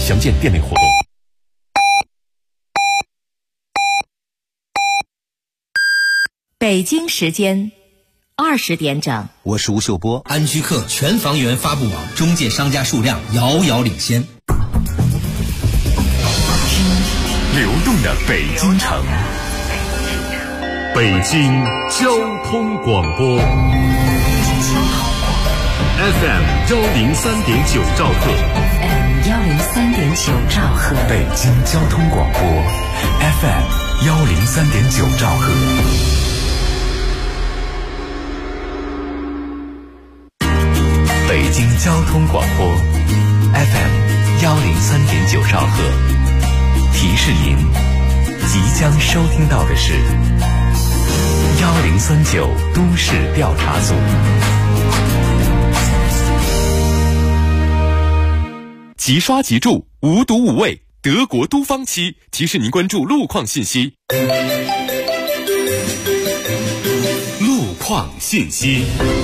详见店内活动。 北京时间20点整， 我是吴秀波。 安居客全房源发布网中介商家数量遥遥领先。 流动的北京城，北京交通广播 FM 103.9兆赫 103.9兆赫， 北京交通广播 FM 103.9兆赫。北京交通广播 FM 103.9兆赫，提示您即将收听到的是1039都市调查组。即刷即住，无毒无味，德国都芳漆提示您关注路况信息。路况信息。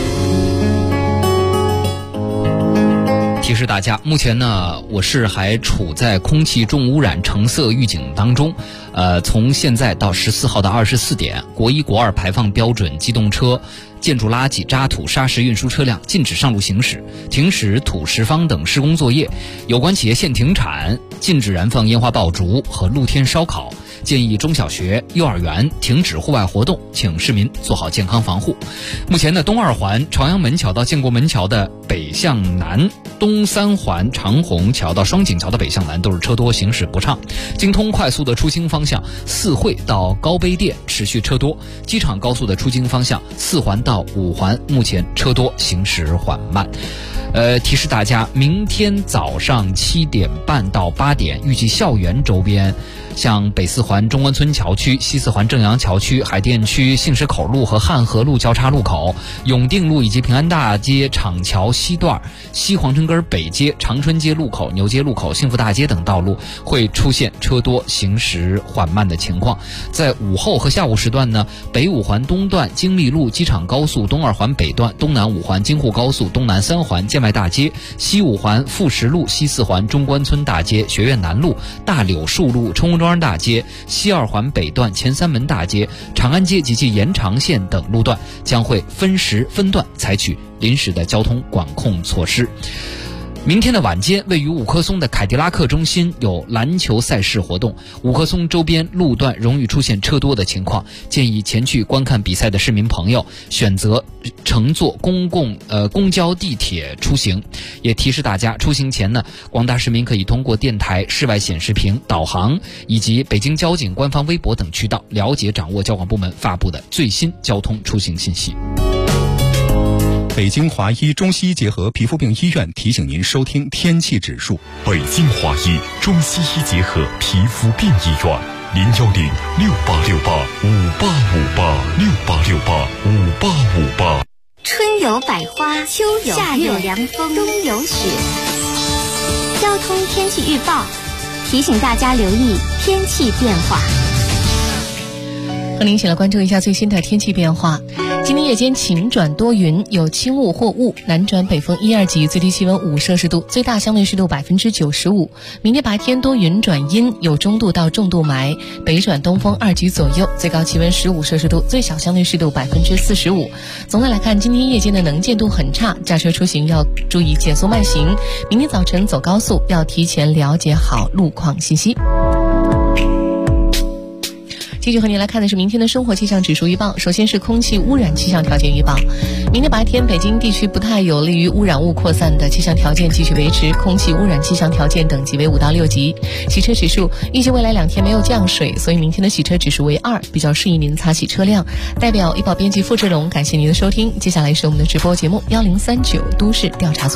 提示大家，目前呢，我市还处在空气重污染橙色预警当中。从现在到14号的24点，国1、国2排放标准机动车、建筑垃圾、渣土、砂石运输车辆禁止上路行驶，停驶土石方等施工作业。有关企业限停产，禁止燃放烟花爆竹和露天烧烤。建议中小学、幼儿园停止户外活动，请市民做好健康防护。目前呢，东2环朝阳门桥到建国门桥的北向南，东3环长虹桥到双井桥的北向南都是车多，行驶不畅。京通快速的出京方向4惠到高碑店持续车多，机场高速的出京方向4环到5环目前车多，行驶缓慢。提示大家，明天早上7点半到8点，预计校园周边，像北4环中关村桥区、西4环正阳桥区、海淀区杏石口路和汉河路交叉路口、永定路以及平安大街厂桥西段、西皇城根北街、长春街路口、牛街路口、幸福大街等道路会出现车多、行驶缓慢的情况。在午后和下午时段呢，北5环东段京密路机场高速东2环北段、东南5环京沪高速东南3环建外大街、西5环富石路、西4环中关村大街、学院南路、大柳树路、冲锋庄大街、西2环北段前3门大街、长安街及其延长线等路段将会分时分段采取临时的交通管控措施。明天的晚间，位于五棵松的凯迪拉克中心有篮球赛事活动，五棵松周边路段容易出现车多的情况，建议前去观看比赛的市民朋友选择乘坐公交地铁出行。也提示大家，出行前呢，广大市民可以通过电台、室外显示屏、导航以及北京交警官方微博等渠道了解掌握交管部门发布的最新交通出行信息。 北京华医中西医结合皮肤病医院提醒您收听天气指数。 北京华医中西医结合皮肤病医院，0106868586868685858。 春有百花，秋有夏有凉风，冬有雪。交通天气预报提醒大家留意天气变化。 和您一起来关注一下最新的天气变化。今天夜间晴转多云，有轻雾或雾，南转北风1、2级，最低气温5摄氏度，最大相对湿度95%。明天白天多云转阴，有中度到重度霾，北转东风2级左右，最高气温15摄氏度，最小相对湿度45%。总的来看，今天夜间的能见度很差，驾车出行要注意减速慢行。明天早晨走高速要提前了解好路况信息。继续和您来看的是明天的生活气象指数预报。首先是空气污染气象条件预报。明天白天北京地区不太有利于污染物扩散的气象条件继续维持，空气污染气象条件等级为5到6级。洗车指数预计未来2天没有降水，所以明天的洗车指数为2，比较适宜您擦洗车辆。代表医保编辑付志龙感谢您的收听。接下来是我们的直播节目1039都市调查组。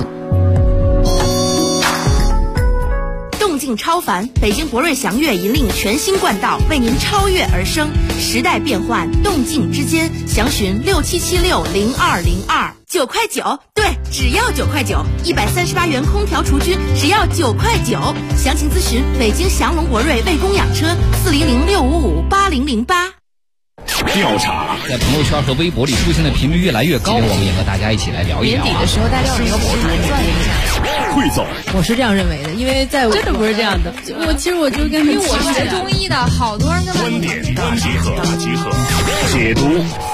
动静超凡，北京博瑞祥越引领全新冠道，为您超越而生。时代变幻，动静之间，详询67760202，9块9，对，只要9块9，138元空调除菌，只要9块9。详情咨询北京祥龙博瑞卫工养车，400655808。 调查， 在朋友圈和微博里出现的频率越来越高，我们也和大家一起来聊一聊。 年底的时候，大家有一个补盘赚一下。 汇总， 我是这样认为的，因为在真的不是这样的。其实我就跟因为我学中医的，好多人跟观点大集合，解读。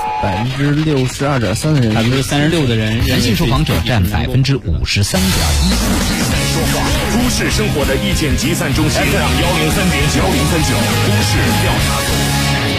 62.3%的人 ，36%的人，男性受访者占53.1%。 说话，都市生活的意见集散中心，103.9，都市调查组。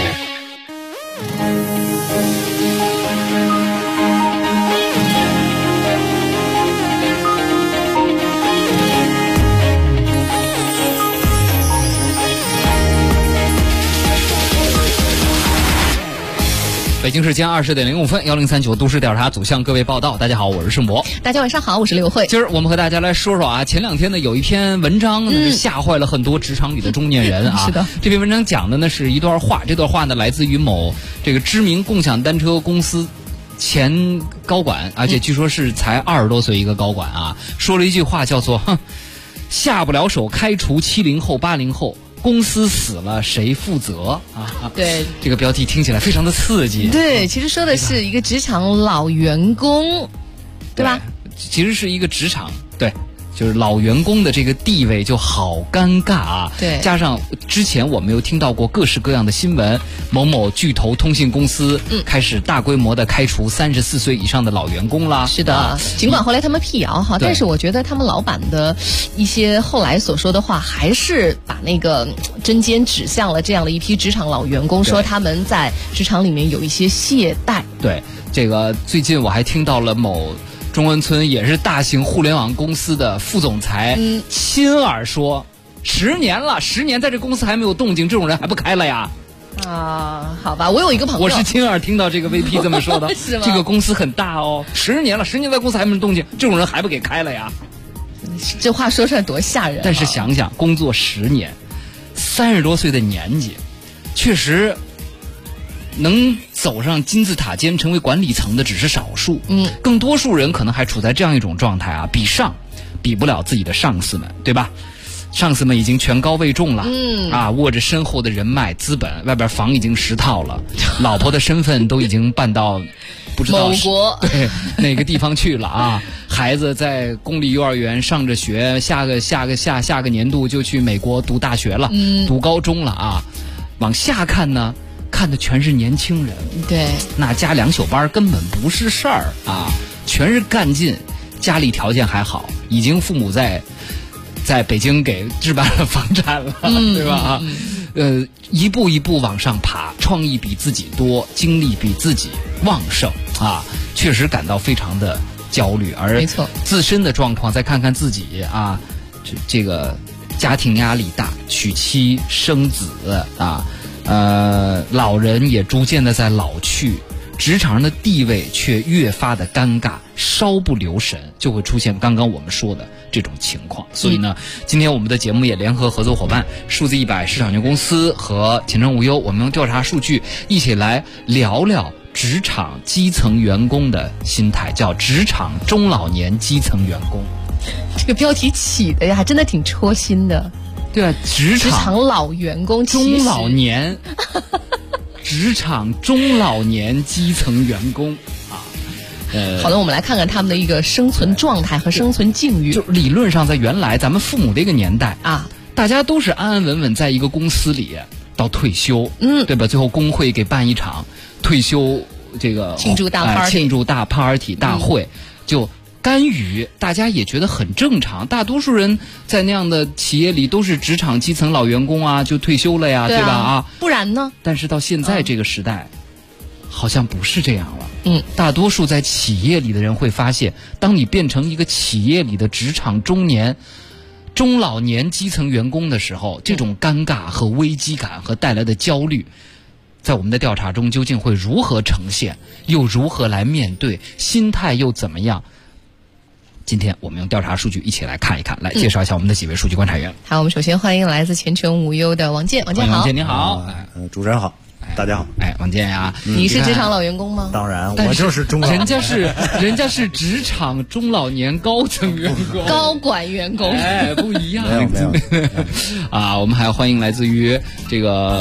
北京时间20:05，1039都市调查组向各位报道。大家好，我是盛博。 大家晚上好，我是刘慧。 今儿我们和大家来说说啊，前2天呢有一篇文章是吓坏了很多职场里的中年人啊。 是的， 这篇文章讲的呢是一段话，这段话呢来自于某这个知名共享单车公司前高管，而且据说是才20多岁一个高管啊，说了一句话叫做“下不了手开除70后80后。”公司死了谁负责啊？ 对， 这个标题听起来非常的刺激。 对，其实说的是一个职场老员工，对吧？ 其实是一个职场，对，就是老员工的这个地位就好尴尬啊。 对， 加上之前我们又听到过各式各样的新闻，某某巨头通信公司开始大规模的开除34岁以上的老员工啦。 是的，尽管后来他们辟谣哈，但是我觉得他们老板的一些后来所说的话，还是把那个针尖指向了这样的一批职场老员工，说他们在职场里面有一些懈怠。对， 这个最近我还听到了某中关村也是大型互联网公司的副总裁亲耳说，10年了，10年在这公司还没有动静，这种人还不开了呀？ 啊，好吧，我有一个朋友， 我是亲耳听到这个 VP 这么说的。 是吗？ 这个公司很大哦，10年了，10年在公司还没有动静，这种人还不给开了呀？ 这话说出来多吓人啊！ 但是想想，工作10年，30多岁的年纪，确实能走上金字塔尖成为管理层的只是少数，更多数人可能还处在这样一种状态啊，比不了自己的上司们，对吧？上司们已经权高位重了，握着深厚的人脉资本，外边房已经10套了，老婆的身份都已经办到不知道某国对哪个地方去了啊！孩子在公立幼儿园上着学，下个年度就去美国读大学了，读高中了啊！往下看呢，看的全是年轻人， 对， 那加2宿班根本不是事儿啊，全是干劲，家里条件还好，已经父母在北京给置办了房产了，对吧？一步一步往上爬，创意比自己多，精力比自己旺盛啊，确实感到非常的焦虑。而没错， 自身的状况再看看自己啊，这个家庭压力大，娶妻生子啊，老人也逐渐的在老去。职场上的地位却越发的尴尬，稍不留神就会出现刚刚我们说的这种情况。所以呢，今天我们的节目也联合合作伙伴数字100市场有限公司和前程无忧，我们用调查数据一起来聊聊职场基层员工的心态，叫职场中老年基层员工。 这个标题起的呀，真的挺戳心的。 对啊，职场老员工， 中老年。职场中老年基层员工啊， 好的，我们来看看他们的一个生存状态和生存境遇。 就理论上，在原来咱们父母这个年代啊，大家都是安安稳稳在一个公司里到退休，对吧？最后工会给办一场退休这个庆祝大 party 大会，就干预，大家也觉得很正常。大多数人在那样的企业里都是职场基层老员工啊，就退休了呀，对吧？啊， 不然呢？ 但是到现在这个时代，好像不是这样了。大多数在企业里的人会发现，当你变成一个企业里的职场中老年基层员工的时候，这种尴尬和危机感和带来的焦虑，在我们的调查中究竟会如何呈现，又如何来面对，心态又怎么样？今天我们用调查数据一起来看一看，来介绍一下我们的几位数据观察员。 好，我们首先欢迎来自前程无忧的王健。王健好。 王健你好。 主持人好，大家好。 王健呀， 你是职场老员工吗？ 当然，我就是中老年。 人家是职场中老年高层员工， 高管员工， 不一样。 没有。 啊，我们还要欢迎来自于这个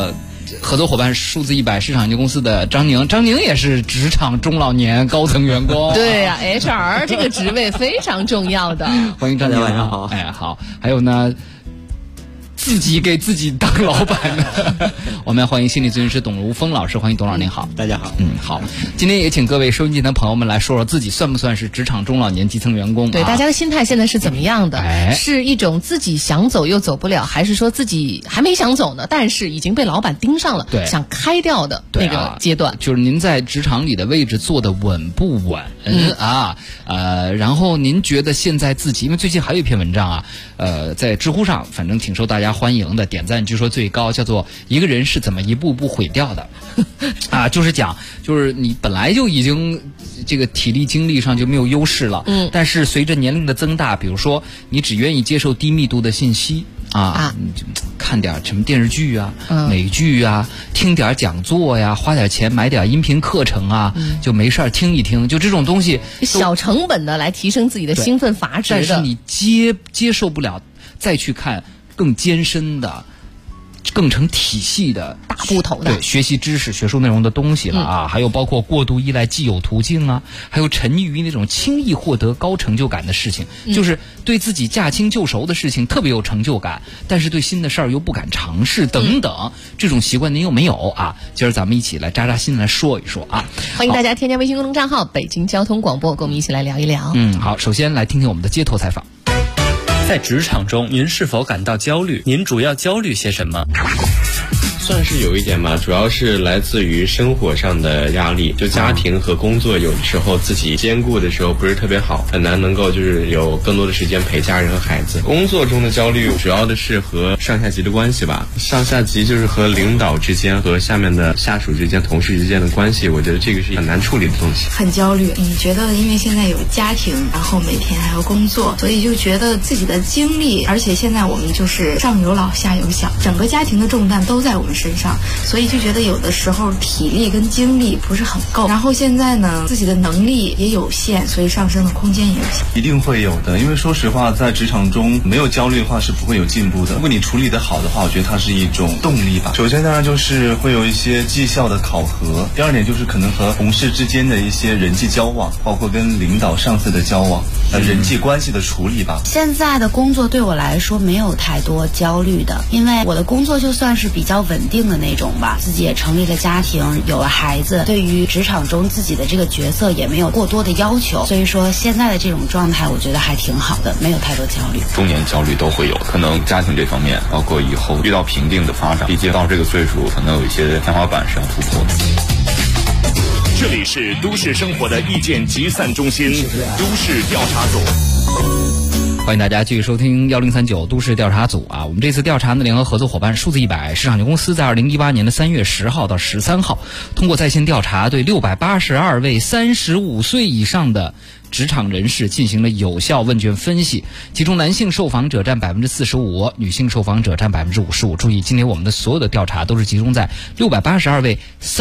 合作伙伴数字100市场有限公司的张宁也是职场中老年高层员工。 对呀，HR 这个职位非常重要的。 欢迎张宁， 晚上好。 好。还有呢，自己给自己当老板的，我们欢迎心理咨询师董如峰老师。欢迎董老师，您好。 大家好。 好。今天也请各位收音机的朋友们来说说自己算不算是职场中老年基层员工？ 对，大家的心态现在是怎么样的？是一种自己想走又走不了，还是说自己还没想走呢，但是已经被老板盯上了，想开掉的那个阶段？ 就是您在职场里的位置坐得稳不稳然后您觉得现在自己，因为最近还有一篇文章在知乎上反正挺受大家欢迎的，点赞据说最高，叫做一个人是怎么一步步毁掉的就是你本来就已经这个体力精力上就没有优势了，但是随着年龄的增大，比如说你只愿意接受低密度的信息你就看点什么电视剧美剧听点讲座呀，花点钱买点音频课程就没事听一听，就这种东西小成本的来提升自己的兴奋阀值的， 但是你接受不了再去看更艰深的更成体系的大部头的学习知识学术内容的东西了还有包括过度依赖既有途径还有沉溺于那种轻易获得高成就感的事情，就是对自己驾轻就熟的事情特别有成就感，但是对新的事儿又不敢尝试等等，这种习惯您有没有今儿咱们一起来扎扎心来说一说欢迎大家添加微信公众账号北京交通广播，跟我们一起来聊一聊。 好，首先来听听我们的街头采访。 在职场中，您是否感到焦虑？您主要焦虑些什么？ 算是有一点吧，主要是来自于生活上的压力，就家庭和工作有的时候自己兼顾的时候不是特别好，很难能够就是有更多的时间陪家人和孩子。工作中的焦虑主要的是和上下级的关系吧，上下级就是和领导之间和下面的下属之间同事之间的关系，我觉得这个是很难处理的东西。 很焦虑，你觉得因为现在有家庭，然后每天还要工作，所以就觉得自己的精力，而且现在我们就是上有老下有小，整个家庭的重担都在我们身上，所以就觉得有的时候体力跟精力不是很够，然后现在呢自己的能力也有限，所以上升的空间也有限。 一定会有的，因为说实话在职场中没有焦虑的话是不会有进步的，如果你处理得好的话，我觉得它是一种动力吧。首先当然就是会有一些绩效的考核，第二点就是可能和同事之间的一些人际交往，包括跟领导上司的交往，人际关系的处理吧。 现在的工作对我来说没有太多焦虑的，因为我的工作就算是比较稳定的那种吧，自己也成立了家庭，有了孩子，对于职场中自己的这个角色也没有过多的要求，所以说现在的这种状态我觉得还挺好的，没有太多焦虑。 中年焦虑都会有，可能家庭这方面，包括以后遇到瓶颈的发展，毕竟到这个岁数可能有一些天花板是要突破的。 这里是都市生活的意见集散中心，都市调查组。 欢迎大家继续收听1039都市调查组我们这次调查呢，联合合作伙伴数字100市场有限公司在2018年的3月10号到13号，通过在线调查，对682位35岁以上的职场人士进行了有效问卷分析，其中男性受访者占45%，女性受访者占55%。注意，今天我们的所有的调查都是集中在682位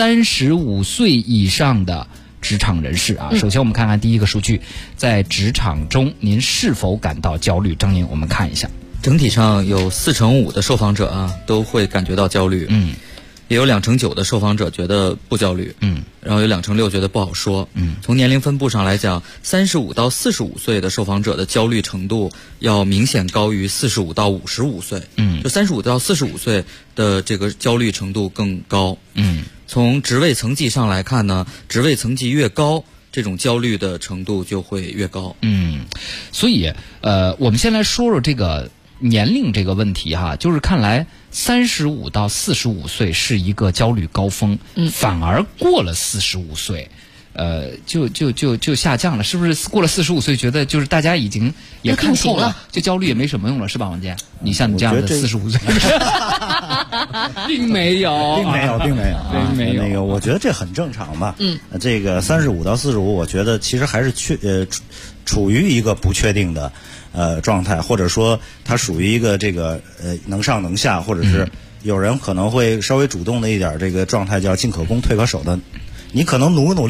35岁以上的职场人士首先我们看看第一个数据，在职场中您是否感到焦虑？张宁，我们看一下， 整体上有45%的受访者都会感觉到焦虑，也有29%的受访者觉得不焦虑，然后有6%觉得不好说，从年龄分布上来讲，35到45岁的受访者的焦虑程度要明显高于45到55岁，就35到45岁的这个焦虑程度更高，从职位层级上来看呢，职位层级越高，这种焦虑的程度就会越高。 所以我们先来说说这个年龄这个问题就是看来35到45岁是一个焦虑高峰，反而过了45岁就下降了，是不是？过了45岁，觉得就是大家已经也看透了，就焦虑也没什么用了，是吧，王健？你像你这样的45岁，并没有。 那个，我觉得这很正常吧。这个35到45，我觉得其实还是处于一个不确定的状态，或者说它属于一个这个能上能下，或者是有人可能会稍微主动的一点这个状态，叫进可攻退可守的。你可能努力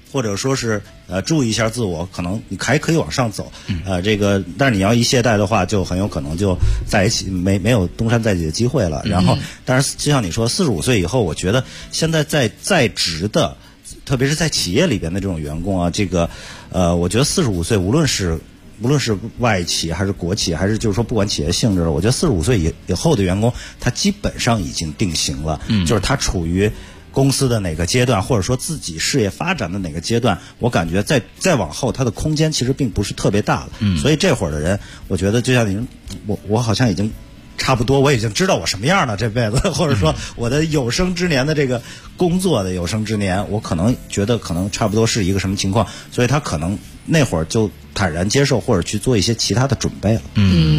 或者说是注意一下自我，可能你还可以往上走。这个但是你要一懈怠的话，就很有可能就在一起没有东山再起的机会了。然后，但是就像你说，45岁以后，我觉得现在在职的，特别是在企业里边的这种员工啊，这个我觉得45岁无论是外企还是国企，还是就是说不管企业性质，我觉得45岁以后的员工，他基本上已经定型了，就是他处于公司的哪个阶段，或者说自己事业发展的哪个阶段，我感觉再往后，他的空间其实并不是特别大了。所以这会儿的人，我觉得就像您，我好像已经差不多，我已经知道我什么样了这辈子，或者说我的有生之年的这个工作的有生之年，我可能觉得可能差不多是一个什么情况，所以他可能那会儿就坦然接受，或者去做一些其他的准备了。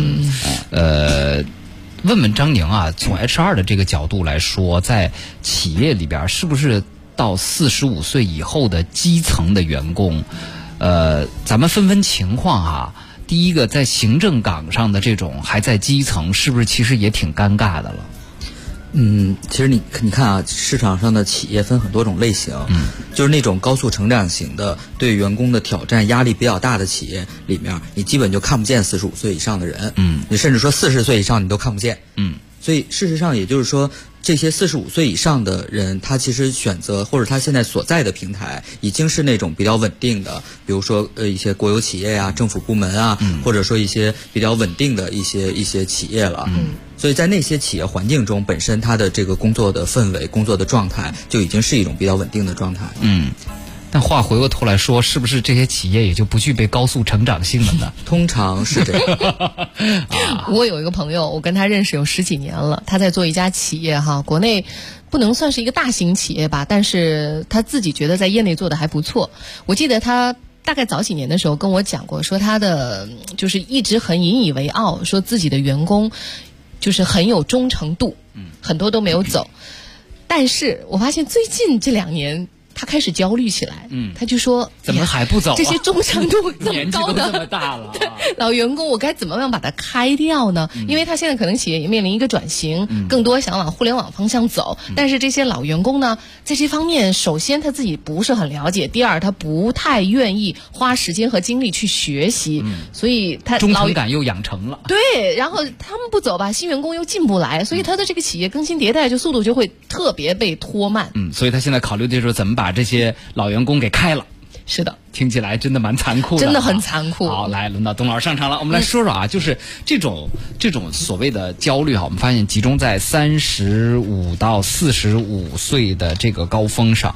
问问张宁啊，从 HR 的这个角度来说，在企业里边是不是到45岁以后的基层的员工，咱们分情况啊。第一个，在行政岗上的这种还在基层，是不是其实也挺尴尬的了？ 其实你看啊，市场上的企业分很多种类型，就是那种高速成长型的，对员工的挑战压力比较大的企业里面，你基本就看不见45岁以上的人，你甚至说40岁以上你都看不见，所以事实上也就是说，这些45岁以上的人，他其实选择或者他现在所在的平台已经是那种比较稳定的，比如说一些国有企业啊、政府部门啊，或者说一些比较稳定的一些企业了。所以在那些企业环境中，本身它的这个工作的氛围、工作的状态就已经是一种比较稳定的状态。 但话回过头来说，是不是这些企业也就不具备高速成长性了呢？ 通常是这样。 我有一个朋友，我跟他认识有10几年了，他在做一家企业哈，国内不能算是一个大型企业吧，但是他自己觉得在业内做的还不错。我记得他大概早几年的时候跟我讲过，说他的就是一直很引以为傲，说自己的员工就是很有忠诚度，很多都没有走。但是我发现最近这2年他开始焦虑起来，他就说怎么还不走啊？ 这些忠诚度这么高的年纪都这么大了， 老员工我该怎么样把它开掉呢？因为他现在可能企业也面临一个转型，更多想往互联网方向走，但是这些老员工呢，在这方面首先他自己不是很了解，第二他不太愿意花时间和精力去学习，所以他忠诚感又养成了。 对，然后他们不走吧，新员工又进不来，所以他的这个企业更新迭代就速度就会特别被拖慢。 所以他现在考虑的就是怎么把这些老员工给开了。 是的， 听起来真的蛮残酷的， 真的很残酷。 好，来轮到董老师上场了，我们来说说啊，就是这种所谓的焦虑啊，我们发现集中在35到45岁的这个高峰上，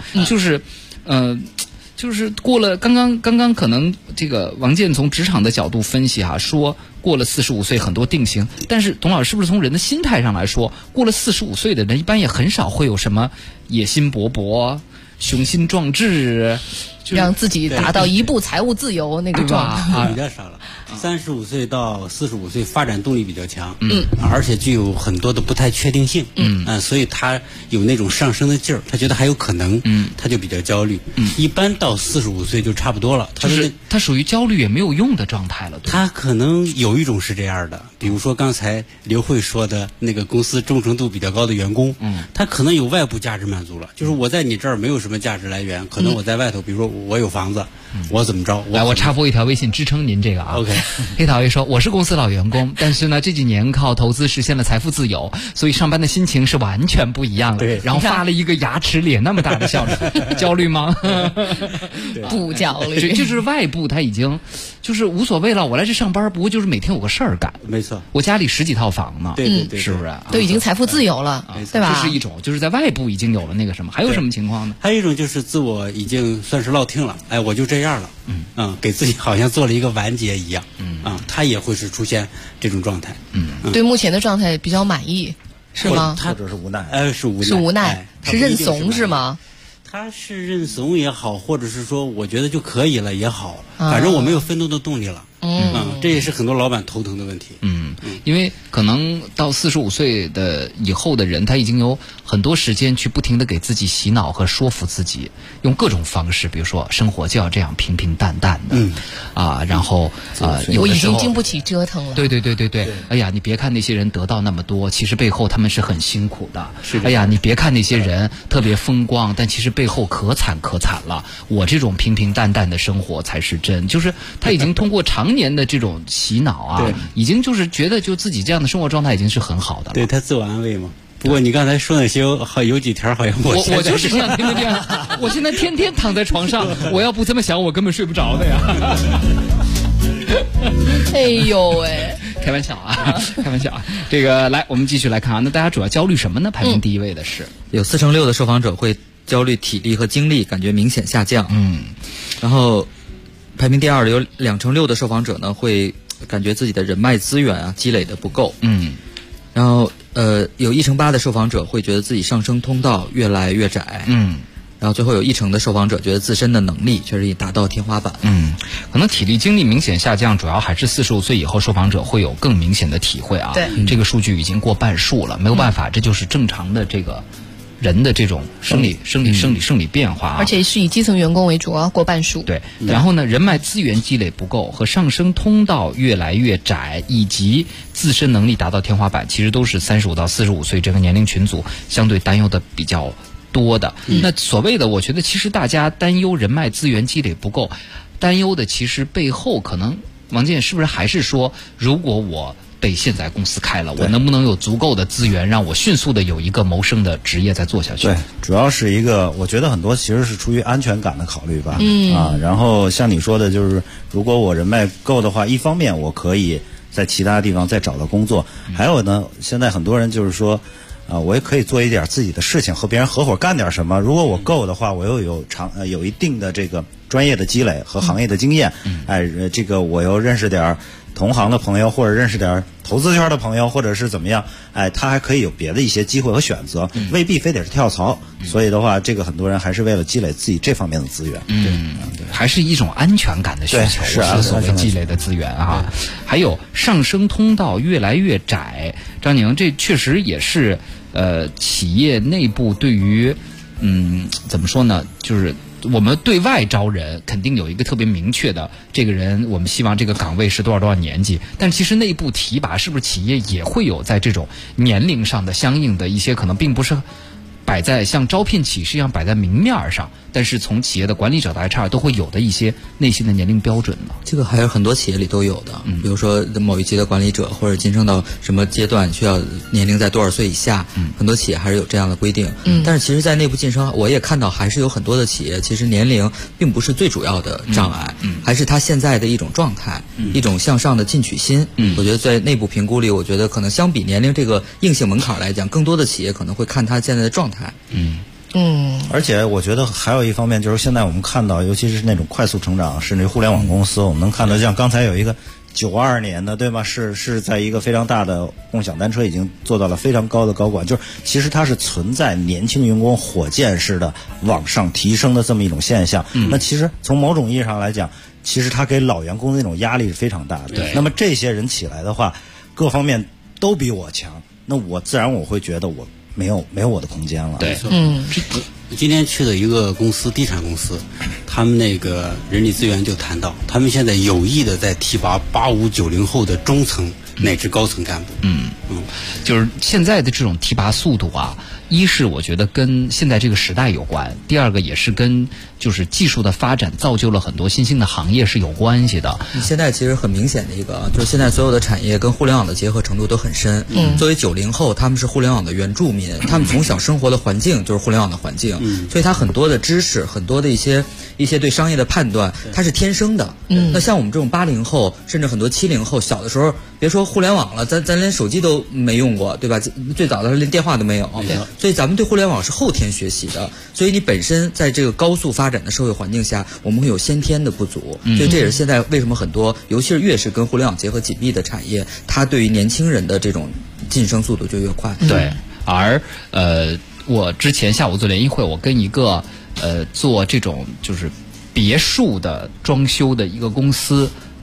就是过了刚刚可能这个王健从职场的角度分析哈，说过了45岁很多定型，但是董老师是不是从人的心态上来说，过了45岁的人一般也很少会有什么野心勃勃、雄心壮志， 让自己达到一步财务自由那个状态比较少了。35岁到45岁发展动力比较强，而且具有很多的不太确定性，所以他有那种上升的劲儿，他觉得还有可能，他就比较焦虑。一般到45岁就差不多了， 他属于焦虑也没有用的状态了。 他可能有一种是这样的，比如说刚才刘慧说的那个公司忠诚度比较高的员工，他可能有外部价值满足了，就是我在你这儿没有什么价值来源，可能我在外头，比如说我有房子，我怎么着？ 来，我插播一条微信支撑您这个啊。 OK。 黑桃爷说，我是公司老员工，但是呢这几年靠投资实现了财富自由，所以上班的心情是完全不一样的。对，然后发了一个牙齿脸那么大的笑容，焦虑吗？ 不焦虑， 就是外部他已经就是无所谓了，我来这上班不过就是每天有个事儿干。 没错， 我家里10几套房呢， 对， 是不是？ 都已经财富自由了，对吧？ 这是一种，就是在外部已经有了那个什么，还有什么情况呢？ 还有一种就是自我已经算是落听了，哎，我就这样了，给自己好像做了一个完结一样，他也会是出现这种状态， 对目前的状态比较满意，是吗？ 或者是无奈， 是无奈， 是无奈，是认怂是吗？ 他是认怂也好，或者是说我觉得就可以了也好，反正我没有奋斗的动力了，这也是很多老板头疼的问题。 因为可能到45岁的以后的人，他已经有很多时间去不停地给自己洗脑和说服自己，用各种方式，比如说生活就要这样平平淡淡的，然后我已经经不起折腾了。 对，哎呀，你别看那些人得到那么多，其实背后他们是很辛苦的。哎呀，你别看那些人特别风光，但其实背后可惨了。我这种平平淡淡的生活才是真，就是他已经通过常年的这种洗脑啊，已经就是觉得就自己这样的生活状态已经是很好的了。 对，他自我安慰嘛。不过你刚才说那些有几条好像我就是像天天我现在天天躺在床上，我要不这么想，我根本睡不着的呀。 哎呦喂， 开玩笑啊，开玩笑啊。这个来，我们继续来看啊。那大家主要焦虑什么呢？排名第一位的是有46%的受访者会焦虑体力和精力感觉明显下降。然后排名第二的有26%的受访者呢会感觉自己的人脉资源啊积累的不够。然后有1%8%的受访者会觉得自己上升通道越来越窄。然后最后有1%的受访者觉得自身的能力确实已达到天花板。 可能体力精力明显下降，主要还是45岁以后受访者会有更明显的体会啊。 对， 这个数据已经过半数了，没有办法，这就是正常的这个人的这种生理变化啊。 而且是以基层员工为主啊，过半数。 对，然后呢，人脉资源积累不够和上升通道越来越窄，以及自身能力达到天花板，其实都是35到45岁这个年龄群组相对担忧的比较多的。那所谓的，我觉得其实大家担忧人脉资源积累不够，担忧的其实背后可能，王健是不是还是说，如果我被现在公司开了，我能不能有足够的资源让我迅速的有一个谋生的职业再做下去？ 对，主要是一个，我觉得很多其实是出于安全感的考虑吧。然后像你说的，就是如果我人脉够的话，一方面我可以在其他地方再找到工作，还有呢，现在很多人就是说。我也可以做一点自己的事情，和别人合伙干点什么。如果我够的话，我又有一定的这个专业的积累和行业的经验，这个我又认识点同行的朋友，或者认识点投资圈的朋友，或者是怎么样，他还可以有别的一些机会和选择，未必非得是跳槽。所以的话，这个很多人还是为了积累自己这方面的资源。 还是一种安全感的需求，是所谓积累的资源啊。还有上升通道越来越窄，张宁，这确实也是企业内部对于怎么说呢，就是我们对外招人肯定有一个特别明确的，这个人我们希望这个岗位是多少年纪，但其实内部提拔是不是企业也会有在这种年龄上的相应的一些可能并不是摆在像招聘启事一样摆在明面上，但是从企业的管理者到 HR 都会有的一些内心的年龄标准呢？ 这个还有很多企业里都有的，比如说某一级的管理者或者晋升到什么阶段需要年龄在多少岁以下，很多企业还是有这样的规定。但是其实在内部晋升，我也看到还是有很多的企业其实年龄并不是最主要的障碍，还是他现在的一种状态，一种向上的进取心。我觉得在内部评估里，我觉得可能相比年龄这个硬性门槛来讲，更多的企业可能会看他现在的状态。 而且我觉得还有一方面就是现在我们看到，尤其是那种快速成长甚至互联网公司，我们能看到像刚才有一个92年的，对吗？是在一个非常大的共享单车已经做到了非常高的高管，就是其实它是存在年轻员工火箭式的往上提升的这么一种现象。那其实从某种意义上来讲，其实它给老员工的那种压力是非常大的。那么这些人起来的话，各方面都比我强，那我自然我会觉得我没有我的空间了。 对，今天去的一个公司，地产公司，他们那个人力资源就谈到，他们现在有意的在提拔85、90后的中层乃至高层干部。 就是现在的这种提拔速度啊，一是我觉得跟现在这个时代有关，第二个也是跟就是技术的发展造就了很多新兴的行业是有关系的。 现在其实很明显的一个，就是现在所有的产业跟互联网的结合程度都很深。作为90后，他们是互联网的原住民，他们从小生活的环境就是互联网的环境，所以他很多的知识，很多的一些对商业的判断，他是天生的。那像我们这种80后，甚至很多70后，小的时候别说互联网了，咱连手机都没用过，对吧？最早的时候连电话都没有，所以咱们对互联网是后天学习的。所以你本身在这个高速发展的社会环境下，我们会有先天的不足。所以这也是现在为什么很多，尤其是越是跟互联网结合紧密的产业，它对于年轻人的这种晋升速度就越快。 对，而我之前下午做联谊会，我跟一个做这种就是别墅的装修的一个公司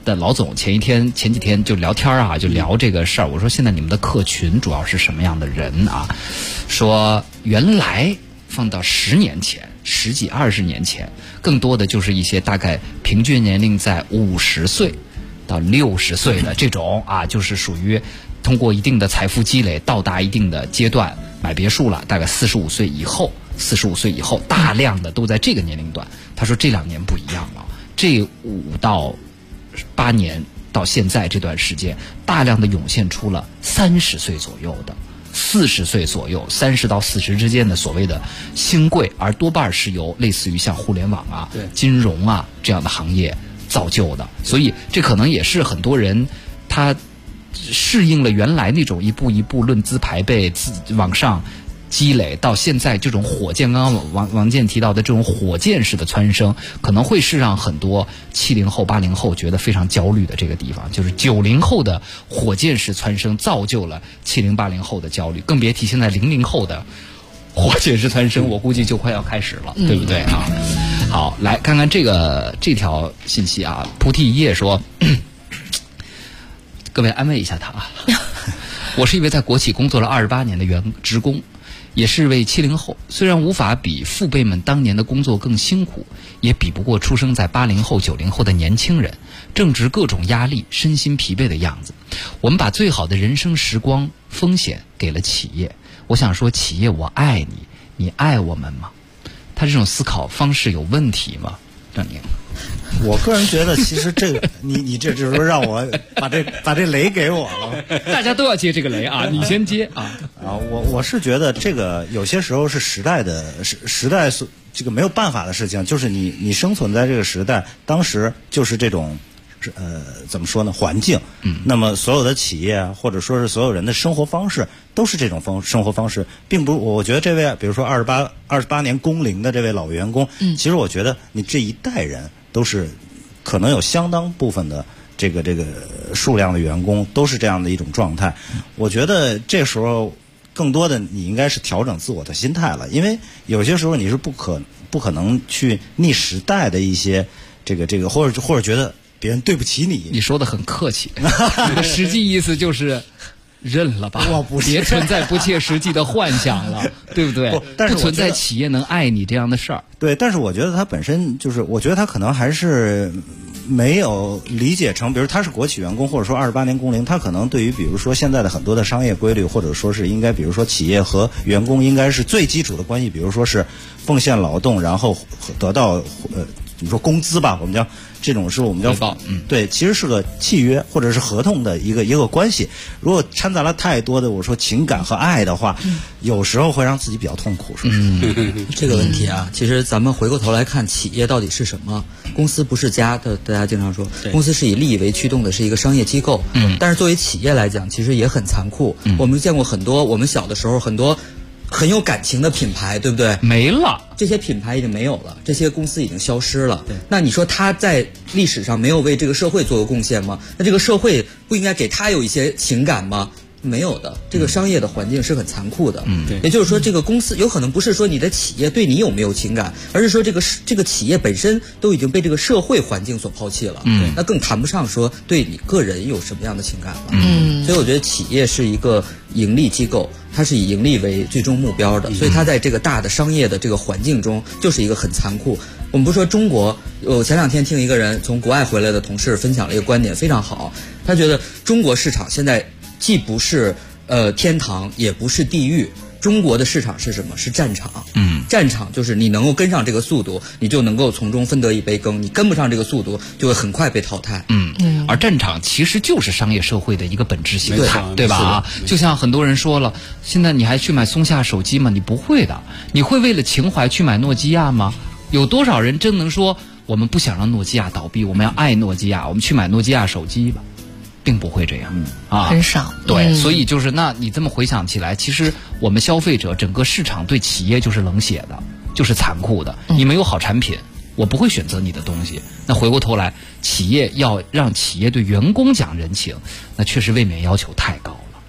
的老总前几天就聊天啊，就聊这个事儿。我说现在你们的客群主要是什么样的人啊？说原来放到10年前、10几20年前，更多的就是一些大概平均年龄在50岁到60岁的这种啊，就是属于通过一定的财富积累到达一定的阶段买别墅了，大概45岁以后大量的都在这个年龄段。他说这2年不一样了，这5到8年到现在这段时间，大量的涌现出了30岁左右的、40岁左右、30到40之间的所谓的新贵，而多半是由类似于像互联网啊、金融啊这样的行业造就的。所以这可能也是很多人他适应了原来那种一步一步论资排辈往上积累，到现在这种火箭，刚刚王健提到的这种火箭式的蹿升，可能会是让很多70后、80后觉得非常焦虑的这个地方，就是90后的火箭式蹿升造就了70、80后的焦虑，更别提现在00后的火箭式蹿升，我估计就快要开始了，对不对啊？好，来看看这条信息啊，菩提一叶说，各位安慰一下他啊，我是一位在国企工作了28年的职工。也是位70后，虽然无法比父辈们当年的工作更辛苦，也比不过出生在80后、90后的年轻人，正值各种压力、身心疲惫的样子。我们把最好的人生时光、风险给了企业。我想说，企业，我爱你，你爱我们吗？他这种思考方式有问题吗？张宁， 我个人觉得，其实这个你这就是说让我把这雷给我了。 大家都要接这个雷啊，你先接啊。 我是觉得这个有些时候是时代这个没有办法的事情，就是你生存在这个时代，当时就是这种怎么说呢，环境。那么所有的企业或者说是所有人的生活方式都是这种生活方式，并不，我觉得这位比如说28年工龄的这位老员工，其实我觉得你这一代人都是可能有相当部分的这个数量的员工都是这样的一种状态。我觉得这时候更多的你应该是调整自我的心态了，因为有些时候你是不可能去逆时代的一些这个或者觉得别人对不起你。 你说的很客气，你的实际意思就是认了吧，别存在不切实际的幻想了，对不对？ 但是不存在企业能爱你这样的事儿。 对，但是我觉得他本身就是，我觉得他可能还是没有理解成，比如他是国企员工，或者说28年工龄，他可能对于比如说现在的很多的商业规律，或者说是应该，比如说企业和员工应该是最基础的关系，比如说是奉献劳动，然后得到怎么说工资吧，我们叫这种是我们叫对，其实是个契约或者是合同的一个关系。如果掺杂了太多的我说情感和爱的话，有时候会让自己比较痛苦，是不是？ 这个问题啊，其实咱们回过头来看，企业到底是什么？公司不是家，大家经常说，公司是以利益为驱动的，是一个商业机构。但是作为企业来讲，其实也很残酷。我们见过很多，我们小的时候很多很有感情的品牌，对不对？ 没了， 这些品牌已经没有了，这些公司已经消失了。那你说他在历史上没有为这个社会做过贡献吗？那这个社会不应该给他有一些情感吗？没有的，这个商业的环境是很残酷的。也就是说，这个公司有可能不是说你的企业对你有没有情感，而是说这个企业本身都已经被这个社会环境所抛弃了。那更谈不上说对你个人有什么样的情感了。所以我觉得企业是一个盈利机构，它是以盈利为最终目标的，所以它在这个大的商业的这个环境中就是一个很残酷。我们不说中国，我前2天听一个人从国外回来的同事分享了一个观点，非常好。他觉得中国市场现在既不是天堂，也不是地狱。中国的市场是什么？是战场。战场就是你能够跟上这个速度，你就能够从中分得一杯羹；你跟不上这个速度，就会很快被淘汰。 而战场其实就是商业社会的一个本质形态，对吧？就像很多人说了，现在你还去买松下手机吗？你不会的。你会为了情怀去买诺基亚吗？有多少人真能说我们不想让诺基亚倒闭，我们要爱诺基亚，我们去买诺基亚手机吧？并不会这样很少。 对，所以就是那你这么回想起来，其实我们消费者整个市场对企业就是冷血的，就是残酷的。你没有好产品，我不会选择你的东西。那回过头来，企业要让企业对员工讲人情，那确实未免要求太高了。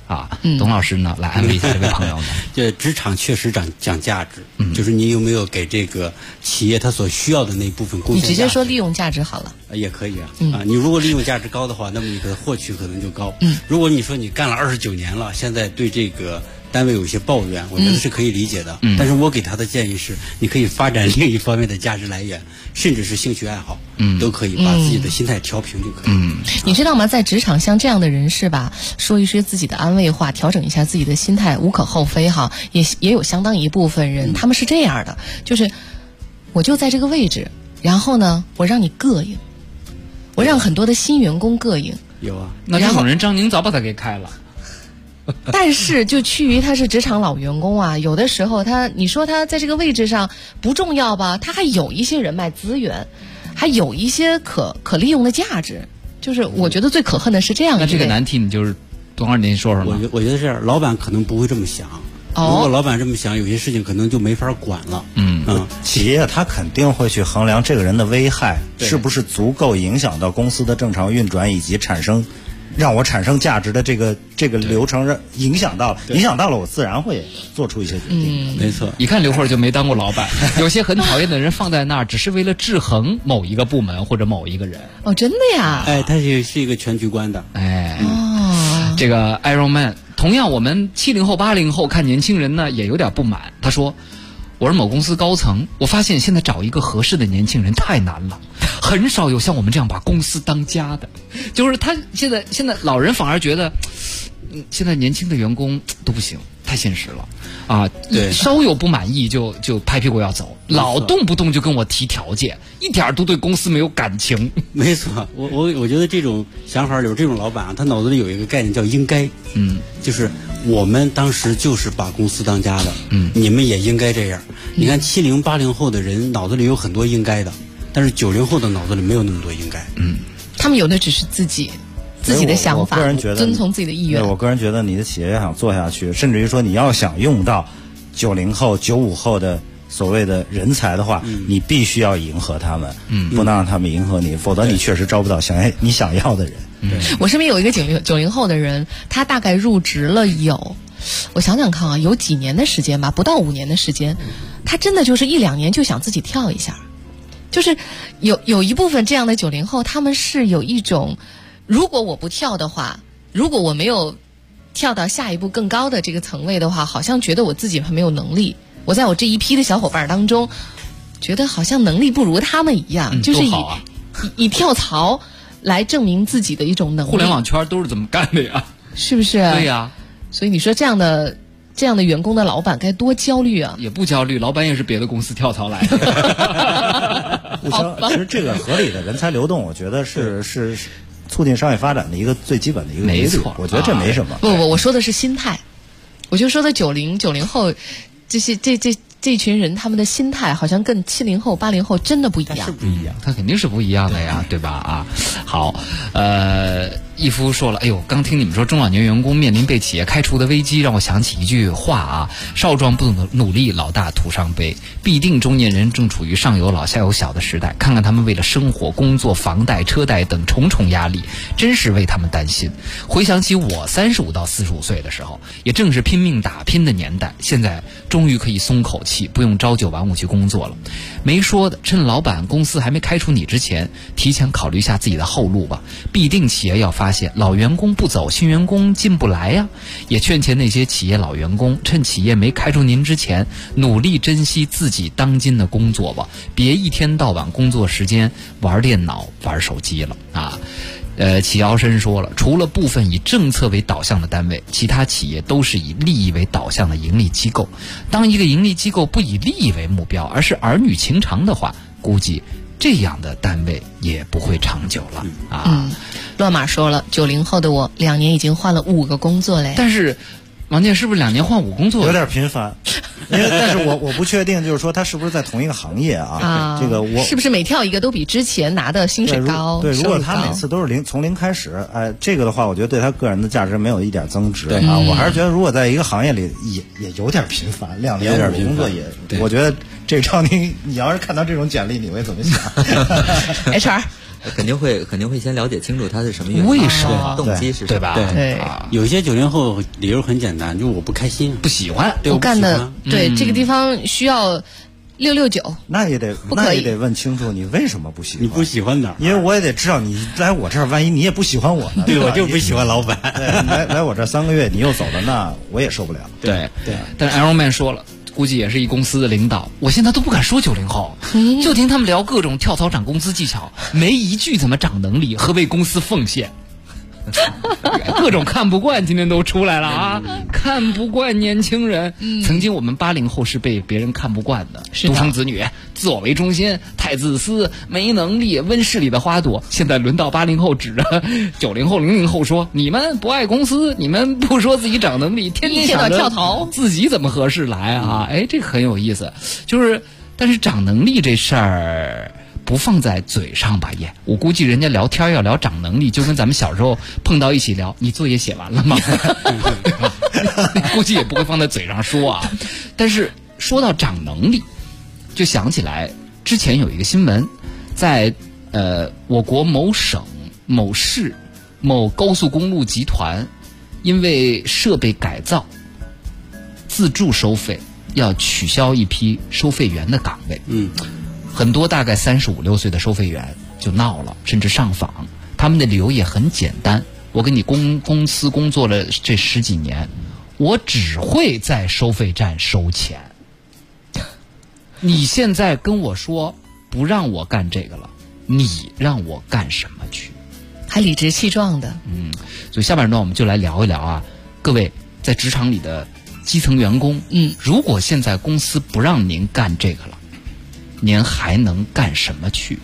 啊。董老师呢，来安慰一下这位朋友们。 这职场确实讲价值，就是你有没有给这个企业它所需要的那部分贡献价值。 你直接说利用价值好了。 也可以啊，你如果利用价值高的话，那么你的获取可能就高。如果你说你干了29年了，现在对这个单位有些抱怨，我觉得是可以理解的。但是我给他的建议是，你可以发展另一方面的价值来源，甚至是兴趣爱好，都可以把自己的心态调平就可以。 你知道吗？在职场像这样的人士吧，说一些自己的安慰话，调整一下自己的心态，无可厚非哈。也有相当一部分人，他们是这样的，就是我就在这个位置，然后呢，我让你膈应，我让很多的新员工膈应。 有啊， 那这种人张宁早把他给开了。 但是就趋于他是职场老员工啊，有的时候你说他在这个位置上不重要吧，他还有一些人脉资源，还有一些可利用的价值。就是我觉得最可恨的是这样的。 那这个难题你就是多少年说说吧。 我觉得这样，老板可能不会这么想。如果老板这么想，有些事情可能就没法管了。 企业他肯定会去衡量这个人的危害是不是足够影响到公司的正常运转，以及让我产生价值的这个流程影响到了，我自然会做出一些决定。 没错， 一看刘慧就没当过老板，有些很讨厌的人放在那儿，只是为了制衡某一个部门或者某一个人。 哦，真的呀？ 他是一个全局观的。 这个 Iron Man， 同样我们70后、80后看年轻人呢也有点不满。他说，我是某公司高层，我发现现在找一个合适的年轻人太难了，很少有像我们这样把公司当家的。就是他现在老人反而觉得，现在年轻的员工都不行，太现实了啊！ 对， 稍有不满意就拍屁股要走，老动不动就跟我提条件，一点都对公司没有感情。 没错，我觉得这种想法有这种老板啊，他脑子里有一个概念叫应该，就是我们当时就是把公司当家的，你们也应该这样。你看70、80后的人脑子里有很多应该的，但是90后的脑子里没有那么多应该。 他们有的只是自己的想法，遵从自己的意愿。 我个人觉得你的企业要想做下去，甚至于说你要想用到90后、95后的所谓的人才的话，你必须要迎合他们，不能让他们迎合你，否则你确实招不到你想要的人。 我身边有一个90后的人，他大概入职了我想想看啊，有几年的时间吧，不到5年的时间，他真的就是1、2年就想自己跳一下。就是有一部分这样的90后，他们是有一种，如果我不跳的话，如果我没有跳到下一步更高的这个层位的话，好像觉得我自己很没有能力。我在我这一批的小伙伴当中，觉得好像能力不如他们一样，就是以跳槽来证明自己的一种能力。 互联网圈都是这么干的呀， 是不是？ 对呀。 所以你说这样的员工的老板该多焦虑啊！ 也不焦虑，老板也是别的公司跳槽来的。 其实这个合理的人才流动，我觉得是促进商业发展的一个最基本的一个规律。 没错， 我觉得这没什么。 不，我说的是心态。我就说的90后这群人，他们的心态好像跟70后、80后真的不一样。 是不一样， 他肯定是不一样的呀，对吧？啊，好，义夫说了，哎呦，刚听你们说中老年员工面临被企业开除的危机，让我想起一句话啊：少壮不努力，老大徒伤悲。必定中年人正处于上有老下有小的时代，看看他们为了生活、工作、房贷、车贷等重重压力，真是为他们担心。回想起我35到45岁的时候，也正是拼命打拼的年代，现在终于可以松口气，不用朝9晚5去工作了。没说的，趁老板公司还没开除你之前，提前考虑一下自己的后路吧。必定企业要发现老员工不走，新员工进不来呀。也劝诫那些企业老员工，趁企业没开除您之前，努力珍惜自己当今的工作吧，别一天到晚工作时间玩电脑、玩手机了啊。齐尧申说了，除了部分以政策为导向的单位，其他企业都是以利益为导向的盈利机构。当一个盈利机构不以利益为目标，而是儿女情长的话，估计这样的单位也不会长久了啊。 乱马说了，90后的我2年已经换了5个工作嘞。 但是王健是不是2年换5工作？ 有点频繁。但是我不确定，就是说他是不是在同一个行业啊？这个我是不是每跳一个都比之前拿的薪水高？ 对，如果他每次都是从零开始，这个的话，我觉得对他个人的价值没有一点增值啊。我还是觉得，如果在一个行业里也有点频繁，2年5个工作也，我觉得这张你要是看到这种简历，你会怎么想？ HR 肯定会先了解清楚他是什么原因， 为什么动机是什么， 对吧？ 对，有些90后理由很简单，就我不开心， 不喜欢， 对， 我干的对这个地方需要669， 那也得问清楚你为什么不喜欢， 你不喜欢哪儿？ 因为我也得知道你来我这儿，万一你也不喜欢我呢？ 对，我就不喜欢老板。 来我这3个月，你又走了，那我也受不了。 对。但是 Ironman 说了，估计也是一公司的领导，我现在都不敢说90后，就听他们聊各种跳槽涨工资技巧，没一句怎么涨能力和为公司奉献。各种看不惯今天都出来了啊！看不惯年轻人。曾经我们80后是被别人看不惯的，独生子女、自我为中心、太自私、没能力、温室里的花朵。现在轮到80后指着90后、00后说：“你们不爱公司，你们不说自己涨能力，天天想着跳槽， 自己怎么合适来啊？”哎，这个很有意思。但是涨能力这事儿。不放在嘴上吧也，我估计人家聊天要聊涨能力，就跟咱们小时候碰到一起聊，你作业写完了吗？估计也不会放在嘴上说啊。但是说到涨能力，就想起来之前有一个新闻，在我国某省、某市、某高速公路集团，因为设备改造、自助收费，要取消一批收费员的岗位。很多大概35、6岁的收费员就闹了，甚至上访。他们的理由也很简单：我跟你公司工作了这10几年，我只会在收费站收钱。你现在跟我说不让我干这个了，你让我干什么去？ 还理直气壮的。 所以下半段我们就来聊一聊啊，各位在职场里的基层员工，如果现在公司不让您干这个了，您还能干什么去？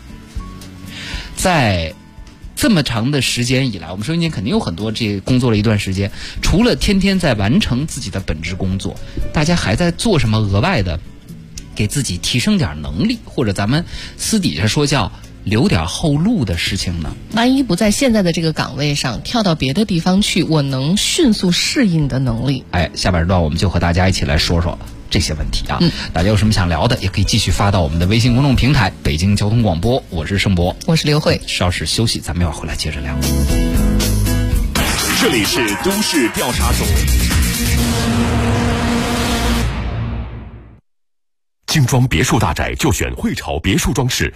在这么长的时间以来，我们收音间肯定有很多这工作了一段时间，除了天天在完成自己的本职工作，大家还在做什么额外的给自己提升点能力，或者咱们私底下说叫留点后路的事情呢？ 万一不在现在的这个岗位上，跳到别的地方去，我能迅速适应的能力。 下半段我们就和大家一起来说说这些问题啊。大家有什么想聊的，也可以继续发到我们的微信公众平台北京交通广播。我是盛博， 我是刘慧。 稍事休息，咱们一会儿回来接着聊。 这里是都市调查组。 精装别墅大宅就选汇潮别墅装饰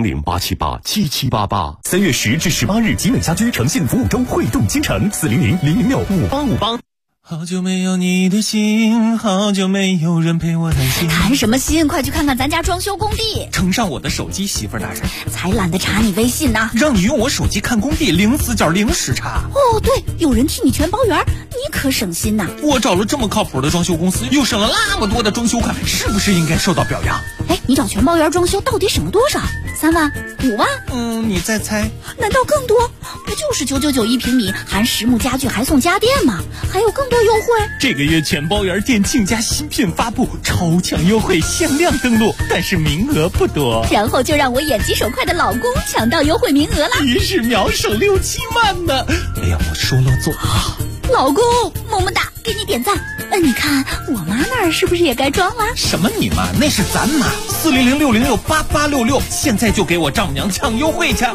，400-878-7788。3月10至18日，集美家居诚信服务周会动京城，400-006-5858。 好久没有你的心，好久没有人陪我谈心。 谈什么心？快去看看咱家装修工地。 呈上我的手机，媳妇儿大人。 才懒得查你微信呢。 让你用我手机看工地，0死角0时差。 哦，对，有人替你全包圆，你可省心呐。 我找了这么靠谱的装修公司，又省了那么多的装修款，是不是应该受到表扬？ 你找全包圆装修到底省了多少？3万、5万？ 你再猜？ 难道更多？不就是991平米，含实木家具还送家电吗？还有更多优惠。 这个月全包圆店庆家新品发布，超强优惠，限量登录，但是名额不多。 然后就让我眼疾手快的老公抢到优惠名额了， 于是秒省6、7万呢。没有我说了做。 老公，么么哒，给你点赞。你看我妈那儿是不是也该装了？ 什么你妈？那是咱妈。400-606-8866，现在就给我丈母娘抢优惠去。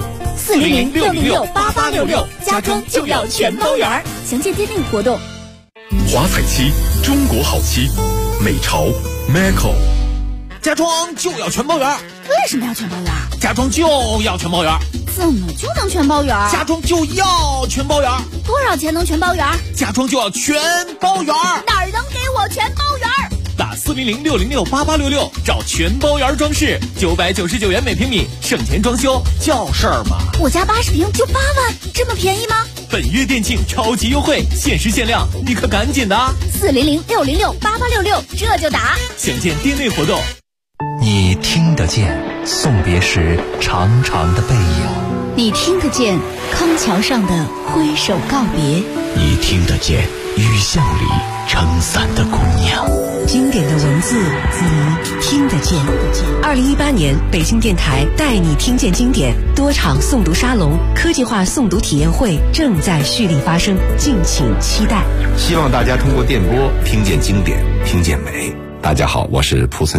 400-606-8866，家装就要全包圆。详见店内活动。 华彩漆，中国好漆，美潮 Maco。 家装就要全包圆。 为什么要全包圆？ 家装就要全包圆。 怎么就能全包圆？ 家装就要全包圆。 多少钱能全包圆？ 家装就要全包圆。 哪儿能给我全包圆？ 打400-606-8866，找全包圆装饰，999元每平米，省钱装修叫事儿吗？ 我家80平就8万，这么便宜吗？ 本月店庆超级优惠，限时限量，你可赶紧的！400-606-8866，这就打。详见店内活动。 你听得见送别时长长的背影， 你听得见康桥上的挥手告别， 你听得见雨巷里撑伞的姑娘。 经典的文字，你听得见。2018年，北京电台带你听见经典多场诵读沙龙、科技化诵读体验会正在蓄力发生，敬请期待。 希望大家通过电波听见经典，听见美。大家好，我是蒲存昕。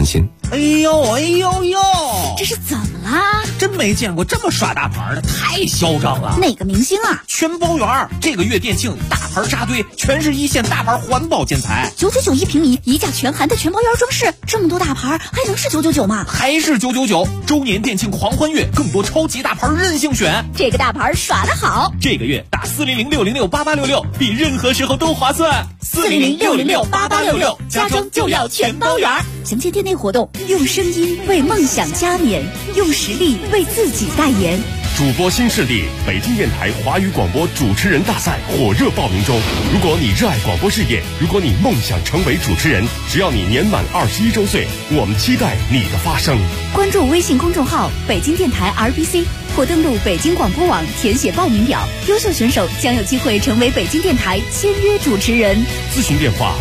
哎呦， 这是怎么啦？ 真没见过这么耍大牌的，太嚣张了。 哪个明星啊？ 全包圆，这个月店庆大牌扎堆，全是一线大牌环保建材 ，999一平米，一价全含的全包圆装饰，这么多大牌还能是999吗？ 还是999，周年店庆狂欢月，更多超级大牌任性选。 这个大牌耍得好， 这个月打400-606-8866，比任何时候都划算。 400-606-8866，家装就要全包圆。详见店内活动，用声音为梦想加冕，用实力为自己代言。 主播新势力，北京电台华语广播主持人大赛火热报名中。如果你热爱广播事业，如果你梦想成为主持人，只要你年满21周岁，我们期待你的发声。 关注微信公众号北京电台 RBC， 或登录北京广播网填写报名表，优秀选手将有机会成为北京电台签约主持人。 咨询电话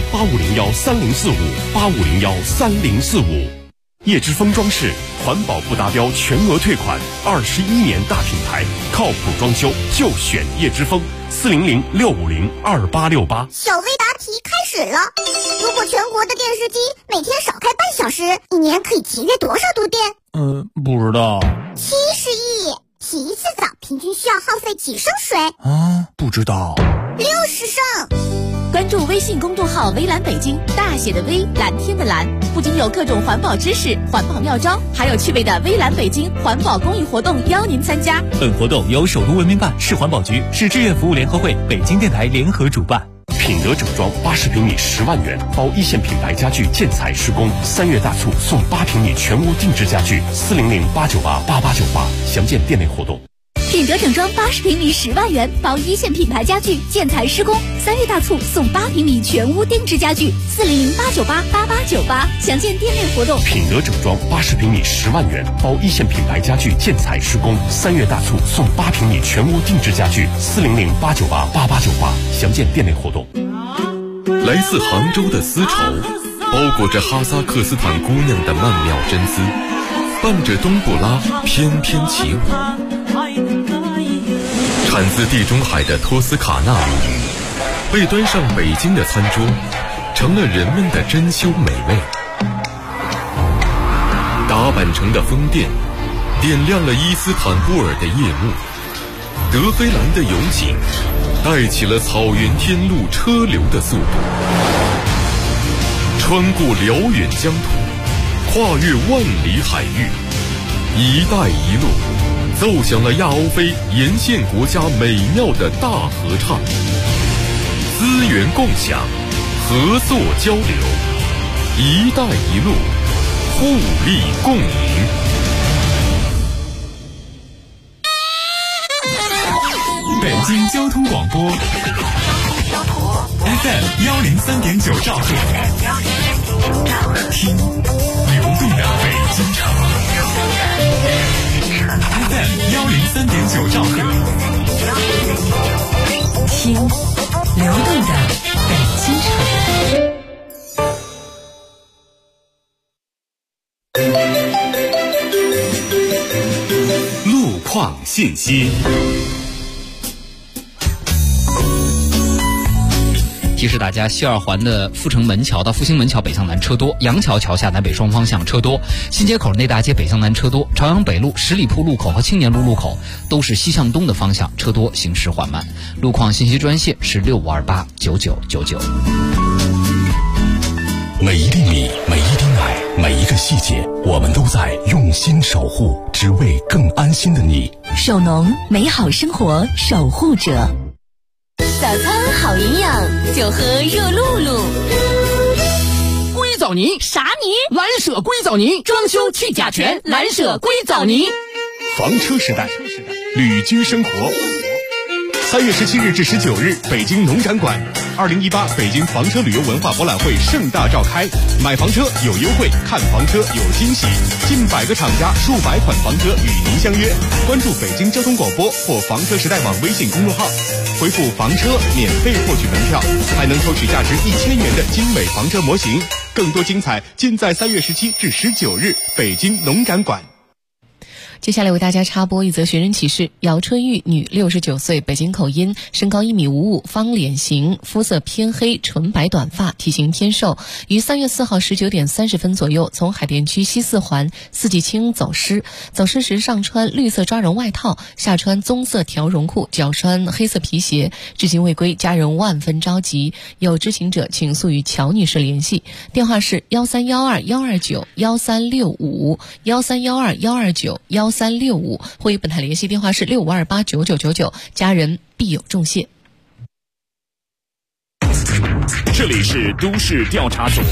85013045，85013045。叶之峰装饰，环保不达标全额退款，21年大品牌，靠谱装修就选叶之峰。400-650-2868。 小微答题开始了。如果全国的电视机每天少开半小时，一年可以节约多少度电？ 不知道。 70亿。洗一次澡平均需要耗费几升水？ 不知道。 60升。 关注微信公众号微蓝北京，大写的微，蓝天的蓝，不仅有各种环保知识、环保妙招，还有趣味的微蓝北京环保公益活动邀您参加。 本活动由首都文明办、市环保局、市志愿服务联合会、北京电台联合主办。 品德整装80平米10万元，包一线品牌家具建材施工，3月大促送8平米全屋定制家具，400-898-8898，详见店内活动。 品德整装80平米10万元，包一线品牌家具建材施工，3月大促送8平米全屋定制家具，400-898-8898，详见店内活动。 品德整装80平米10万元，包一线品牌家具建材施工，3月大促送8平米全屋定制家具，400-898-8898，详见店内活动。 来自杭州的丝绸，包裹着哈萨克斯坦姑娘的曼妙真姿，伴着冬不拉翩翩起舞。产自地中海的托斯卡纳米，被端上北京的餐桌，成了人们的珍馐美味。打扮成的风电，点亮了伊斯坦布尔的夜幕。德黑兰的油井，带起了草原天路车流的速度。穿过辽远疆土，跨越万里海域，一带一路奏响了亚欧非沿线国家美妙的大合唱，资源共享，合作交流，一带一路，互利共赢。 北京交通广播 FM 103.9兆赫，听流动的北京城。FM 103.9兆赫，听流动的北京城。 路况信息。 提示大家，西二环的阜成门桥到复兴门桥北向南车多，杨桥桥下南北双方向车多，新街口内大街北向南车多，朝阳北路十里铺路口和青年路路口都是西向东的方向车多，行驶缓慢。路况信息专线是65289999。 每一粒米，每一滴奶，每一个细节，我们都在用心守护，只为更安心的你。 守农，美好生活守护者。早餐好营养，就喝热露露。 硅藻泥啥泥？ 蓝舍硅藻泥，装修去甲醛，蓝舍硅藻泥。 房车时代，旅居生活。3月17日至19日，北京农展馆，2018北京房车旅游文化博览会盛大召开。买房车有优惠，看房车有惊喜，近100个厂家，数百款房车与您相约。关注北京交通广播或房车时代网微信公众号，回复房车免费获取门票，还能抽取价值1000元的精美房车模型。更多精彩尽在3月17至19日北京农展馆。 接下来为大家插播一则寻人启事：姚春玉，女，69岁，北京口音，身高1.55米，方脸型，肤色偏黑，纯白短发，体型偏瘦，于3月4号19点30分左右从海淀区西四环四季青走失。走失时上穿绿色抓绒外套，下穿棕色条绒裤，脚穿黑色皮鞋，至今未归，家人万分着急。有知情者请速与乔女士联系，电话是1312-129-1365，1312-129-1365，或与本台联系电话是65289999，家人必有重谢。 这里是都市调查组，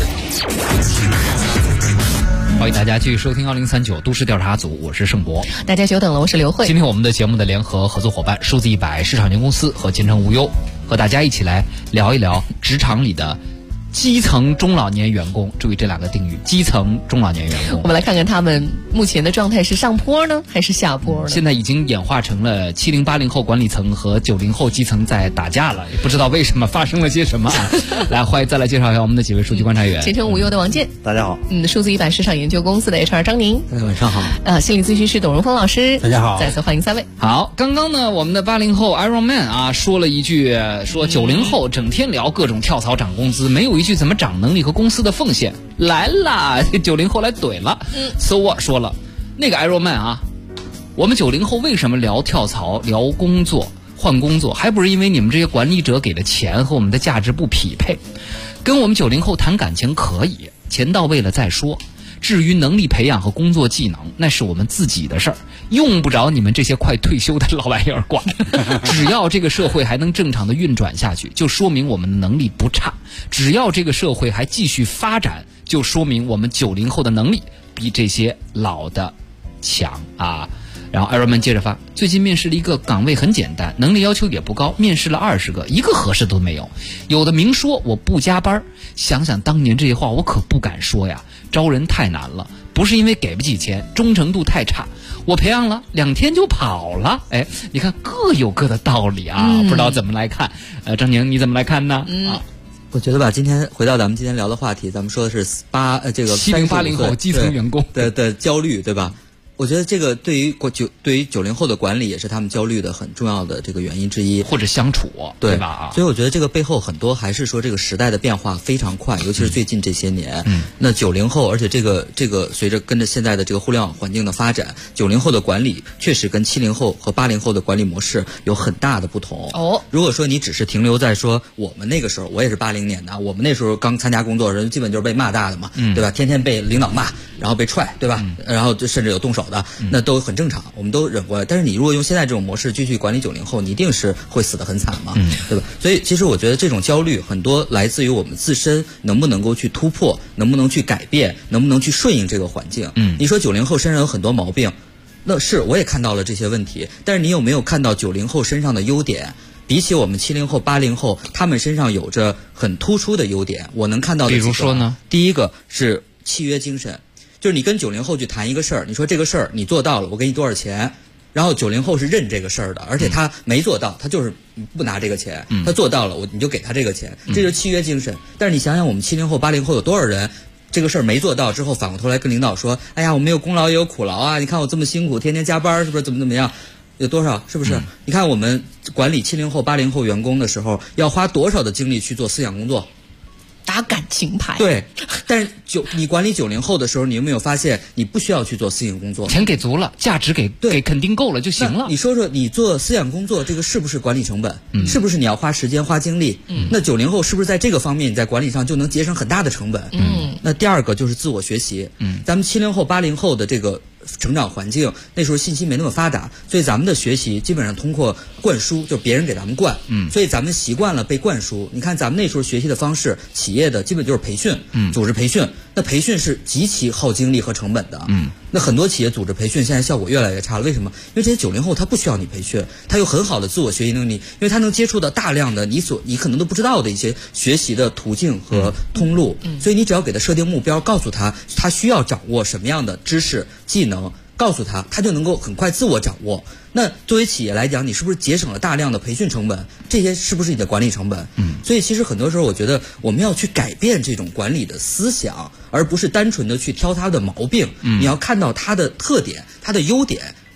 欢迎大家继续收听2039都市调查组，我是盛博。 大家久等了，我是刘慧。 今天我们的节目的联合合作伙伴数字100市场有限公司和前程无忧，和大家一起来聊一聊职场里的基层中老年员工。注意这两个定语，基层中老年员工。 我们来看看他们目前的状态是上坡呢还是下坡呢？ 现在已经演化成了70、80后管理层和90后基层在打架了，也不知道为什么，发生了些什么啊。来，欢迎再来介绍一下我们的几位数据观察员。 前程无忧的王健， 大家好。 数字100市场研究公司的 HR 张宁， 大家晚上好。 心理咨询师董荣峰老师， 大家好。 再次欢迎3位。 好，刚刚呢，我们的80后 Iron Man 啊说了一句，说90后整天聊各种跳槽涨工资，没有一句怎么涨能力和公司的奉献。来啦，90后来怼了。So what 说了，那个 Iron Man 啊，我们90后为什么聊跳槽、聊工作、换工作，还不是因为你们这些管理者给的钱和我们的价值不匹配。跟我们90后谈感情可以，钱到位了再说。至于能力培养和工作技能，那是我们自己的事儿，用不着你们这些快退休的老玩意儿管。只要这个社会还能正常的运转下去，就说明我们的能力不差；只要这个社会还继续发展，就说明我们90后的能力比这些老的强啊。然后艾瑞曼接着发，最近面试了一个岗位，很简单，能力要求也不高，面试了20个，一个合适都没有。有的明说我不加班，想想当年这些话我可不敢说呀，招人太难了，不是因为给不起钱，忠诚度太差，我培养了2天就跑了。哎，你看各有各的道理啊，不知道怎么来看。张宁你怎么来看呢？ 我觉得吧，今天回到咱们今天聊的话题，咱们说的是这个 70、80后基层员工的焦虑，对吧？我觉得这个对于90后的管理也是他们焦虑的很重要的这个原因之一， 或者相处，对吧？ 所以我觉得这个背后很多还是说这个时代的变化非常快，尤其是最近这些年。那90后，而且这个随着跟着现在的这个互联网环境的发展，90后的管理确实跟70后和80后的管理模式有很大的不同。如果说你只是停留在说我们那个时候，我也是80年的，我们那时候刚参加工作的人基本就是被骂大的嘛，对吧？天天被领导骂，然后被踹，对吧？然后甚至有动手的，那都很正常，我们都忍过来。但是你如果用现在这种模式继续管理90后，你一定是会死得很惨嘛，对吧？所以其实我觉得这种焦虑很多来自于我们自身能不能够去突破，能不能去改变，能不能去顺应这个环境。你说90后身上有很多毛病，那是我也看到了这些问题，但是你有没有看到90后身上的优点？比起我们70后、80后，他们身上有着很突出的优点。我能看到的， 比如说呢， 第一个是契约精神。就是你跟90后去谈一个事儿，你说这个事儿你做到了，我给你多少钱，然后90后是认这个事儿的，而且他没做到，他就是不拿这个钱，他做到了你就给他这个钱，这就是契约精神。但是你想想我们70后、80后有多少人这个事儿没做到之后反过头来跟领导说，哎呀我没有功劳也有苦劳啊，你看我这么辛苦，天天加班，是不是怎么样？有多少？是不是？你看我们管理70后、80后员工的时候，要花多少的精力去做思想工作？ 打感情牌。 对，但是你管理90后的时候，你有没有发现你不需要去做思想工作？ 钱给足了，价值给肯定够了就行了。 你说说，你做思想工作这个是不是管理成本？是不是你要花时间花精力？那90后是不是在这个方面你在管理上就能节省很大的成本？那第二个就是自我学习。咱们70后、80后的这个成长环境，那时候信息没那么发达，所以咱们的学习基本上通过灌输，就别人给咱们灌，所以咱们习惯了被灌输。你看咱们那时候学习的方式，企业的基本就是培训，组织培训，那培训是极其耗精力和成本的，那很多企业组织培训现在效果越来越差了。为什么？因为这些90后他不需要你培训，他有很好的自我学习能力，因为他能接触到大量的你可能都不知道的一些学习的途径和通路，所以你只要给他设定目标，告诉他他需要掌握什么样的知识技能，告诉他，他就能够很快自我掌握。那作为企业来讲，你是不是节省了大量的培训成本？这些是不是你的管理成本？所以其实很多时候我觉得我们要去改变这种管理的思想，而不是单纯的去挑他的毛病。你要看到他的特点，他的优点，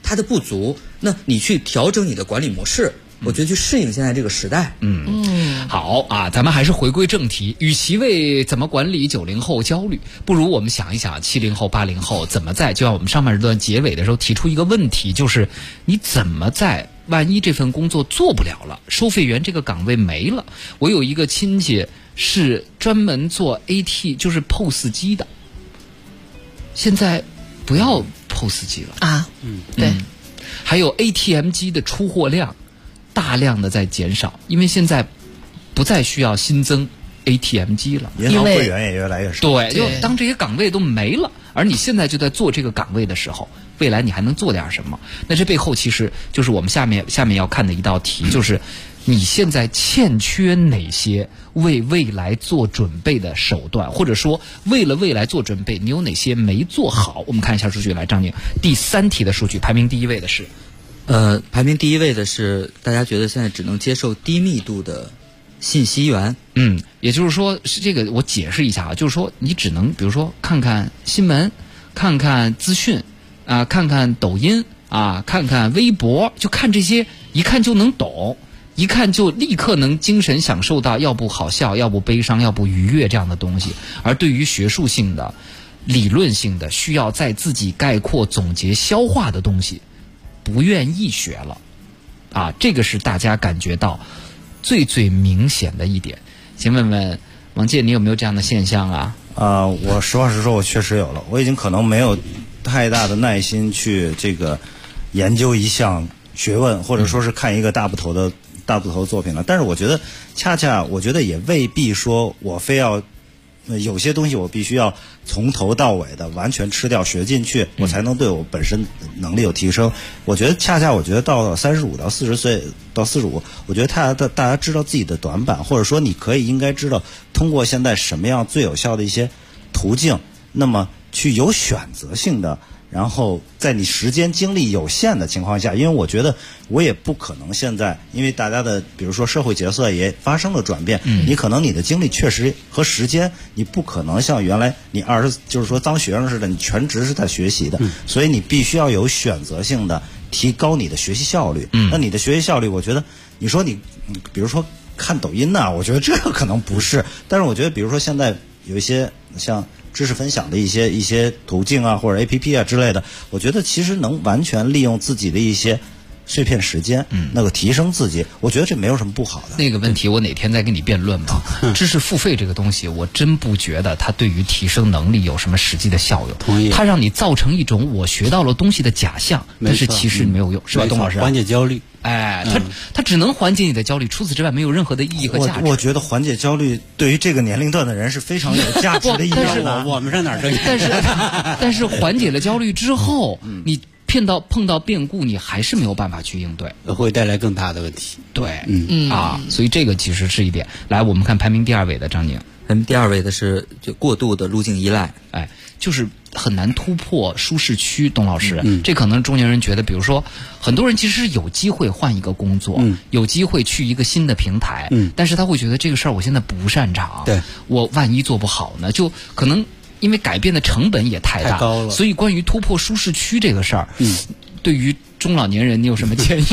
它的不足，那你去调整你的管理模式，我觉得去适应现在这个时代。 好啊，咱们还是回归正题。与其为怎么管理90后焦虑，不如我们想一想70后、80后怎么在，就像我们上半段结尾的时候提出一个问题，就是你怎么在万一这份工作做不了了，收费员这个岗位没了。我有一个亲戚是专门做 AT 就是 POS 机的，现在不要 POS 机了啊。对， 还有 ATM 机的出货量大量的在减少，因为现在不再需要新增 ATM 机了， 银行会员也越来越少。 对，就当这些岗位都没了，而你现在就在做这个岗位的时候，未来你还能做点什么？那这背后其实就是我们下面要看的一道题，就是你现在欠缺哪些为未来做准备的手段，或者说为了未来做准备，你有哪些没做好？我们看一下数据，来，张宁，第3题的数据排名第1位的是， 排名第1位的是大家觉得现在只能接受低密度的信息源。 也就是说是这个，我解释一下啊，就是说你只能比如说看看新闻，看看资讯啊，看看抖音啊，看看微博，就看这些，一看就能懂，一看就立刻能精神享受到要不好笑，要不悲伤，要不愉悦这样的东西。而对于学术性的、理论性的，需要在自己概括、总结、消化的东西，不愿意学了啊，这个是大家感觉到最明显的一点。请问问王健，你有没有这样的现象啊？ 我实话实说，我确实有了。我已经可能没有太大的耐心去这个研究一项学问，或者说是看一个大部头的作品了。但是我觉得，恰恰我觉得也未必说我非要。有些东西我必须要从头到尾的完全吃掉学进去，我才能对我本身能力有提升。我觉得恰恰到了35到40岁到45，我觉得大家知道自己的短板，或者说你应该知道通过现在什么样最有效的一些途径，那么去有选择性的，然后在你时间精力有限的情况下，因为我觉得我也不可能现在，因为大家的比如说社会角色也发生了转变，你可能你的精力确实和时间，你不可能像原来你就是说当学生似的，你全职是在学习的，所以你必须要有选择性的提高你的学习效率。那你的学习效率，我觉得你说你比如说看抖音呢，我觉得这个可能不是，但是我觉得比如说现在有一些像知识分享的一些途径啊，或者 APP 啊之类的，我觉得其实能完全利用自己的一些碎片时间，那个提升自己，我觉得这没有什么不好的。 那个问题我哪天再跟你辩论吧。知识付费这个东西，我真不觉得它对于提升能力有什么实际的效用。 同意。 它让你造成一种我学到了东西的假象，但是其实没有用，是吧，董老师？ 缓解焦虑。 它只能缓解你的焦虑，除此之外没有任何的意义和价值。 我觉得缓解焦虑对于这个年龄段的人是非常有价值的意义的。 我们上哪儿挣？ 但是缓解了焦虑之后，你碰到变故，你还是没有办法去应对， 会带来更大的问题。 对，所以这个其实是一点。来，我们看排名第2位的张宁。 排名第2位的是就过度的路径依赖， 就是很难突破舒适区。董老师，这可能中年人觉得，比如说很多人其实是有机会换一个工作，有机会去一个新的平台，但是他会觉得这个事儿我现在不擅长，我万一做不好呢，就可能因为改变的成本也太高了。 所以关于突破舒适区这个事儿，对于中老年人你有什么建议？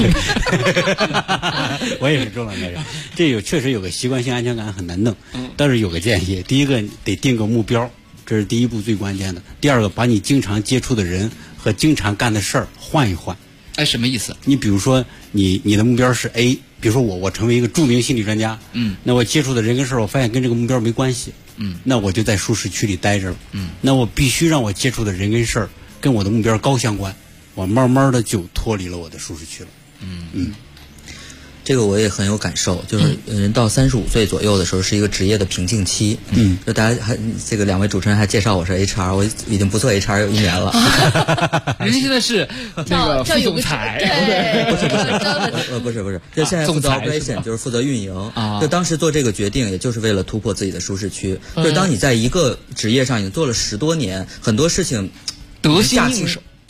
我也是中老年人，这确实有个习惯性安全感很难弄，但是有个建议，第一个得定个目标，这是第一步最关键的。第二个，把你经常接触的人和经常干的事儿换一换。 什么意思？ 你比如说你的目标是 A， 比如说我成为一个著名心理专家，那我接触的人跟事儿，我发现跟这个目标没关系，那我就在舒适区里待着了，那我必须让我接触的人跟事儿跟我的目标高相关，我慢慢的就脱离了我的舒适区了。 这个我也很有感受，就是人到35岁左右的时候是一个职业的瓶颈期。就大家这个2位主持人还介绍我是 HR， 我已经不做 HR 有1年了。 人家现在是那个副总裁， 不是，就现在负责 operation， 就是负责运营。就当时做这个决定，也就是为了突破自己的舒适区。就是当你在一个职业上已经做了10多年，很多事情得心应手。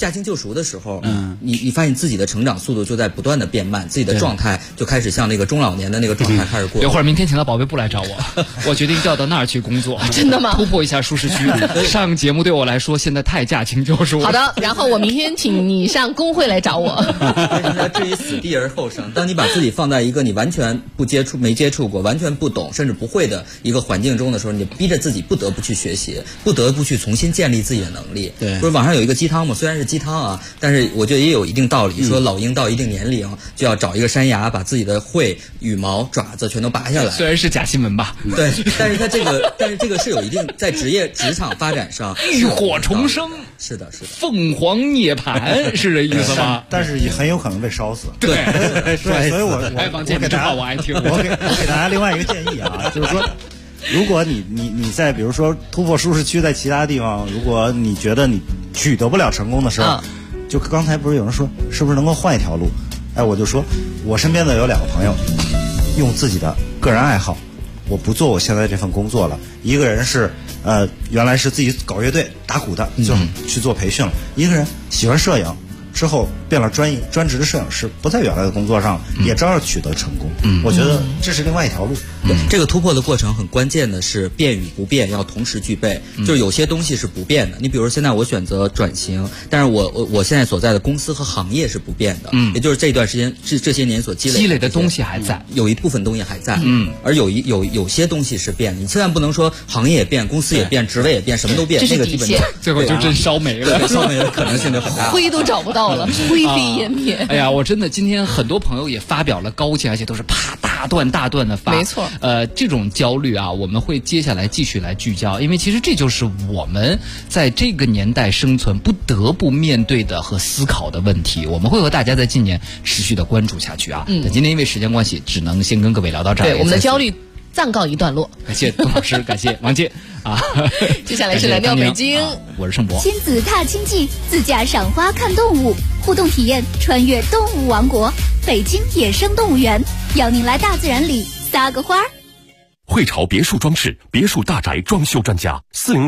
驾轻就熟的时候，你发现自己的成长速度就在不断的变慢，自己的状态就开始向那个中老年的那个状态开始过。 一会儿明天请到宝贝部来找我，我决定调到那儿去工作。 真的吗？ 突破一下舒适区。上节目对我来说现在太驾轻就熟了。 好的，然后我明天请你上工会来找我。 至于死地而后生，当你把自己放在一个你完全没接触过、完全不懂甚至不会的一个环境中的时候，你逼着自己不得不去学习，不得不去重新建立自己的能力。 对， 不是网上有一个鸡汤嘛，虽然是鸡汤啊，但是我觉得也有一定道理。说老鹰到一定年龄就要找一个山崖，把自己的喙、羽毛、爪子全都拔下来。 虽然是假新闻吧， 对，但是这个是有一定在职场发展上浴火重生。 是的， 凤凰涅槃是这意思吗？ 但是也很有可能被烧死。 对， 所以我给大家我爱听。 我给大家另外一个建议啊，就是说，如果你在比如说突破舒适区，在其他地方，如果你觉得你取得不了成功的时候，就刚才不是有人说是不是能够换一条路？哎，我就说我身边的有2个朋友，用自己的个人爱好，我不做我现在这份工作了。一个人是原来是自己搞乐队打鼓的，就去做培训了。一个人喜欢摄影，之后变了专职的摄影师，不在原来的工作上，也照样取得成功。我觉得这是另外一条路。 对，这个突破的过程很关键的是变与不变要同时具备。就是有些东西是不变的，你比如现在我选择转型，但是我现在所在的公司和行业是不变的。也就是这段时间这些年所积累的东西还在， 有一部分东西还在。而有些东西是变的，你千万不能说行业也变，公司也变，职位也变，什么都变， 这个基本最后就真烧没了， 烧没了可能性就很大， 灰都找不到了，灰飞烟灭。 哎呀，我真的今天很多朋友也发表了高见，而且都是啪大段的发。 没错。 这种焦虑啊，我们会接下来继续来聚焦，因为其实这就是我们在这个年代生存不得不面对的和思考的问题。我们会和大家在今年持续的关注下去啊。那今天因为时间关系，只能先跟各位聊到这儿。 对，我们的焦虑暂告一段落。 感谢董老师，感谢王姐啊。 接下来是蓝调北京， 我是盛博。 亲子踏青记，自驾赏花看动物，互动体验穿越动物王国，北京野生动物园，邀您来大自然里撒个花儿。 汇潮别墅装饰，别墅大宅装修专家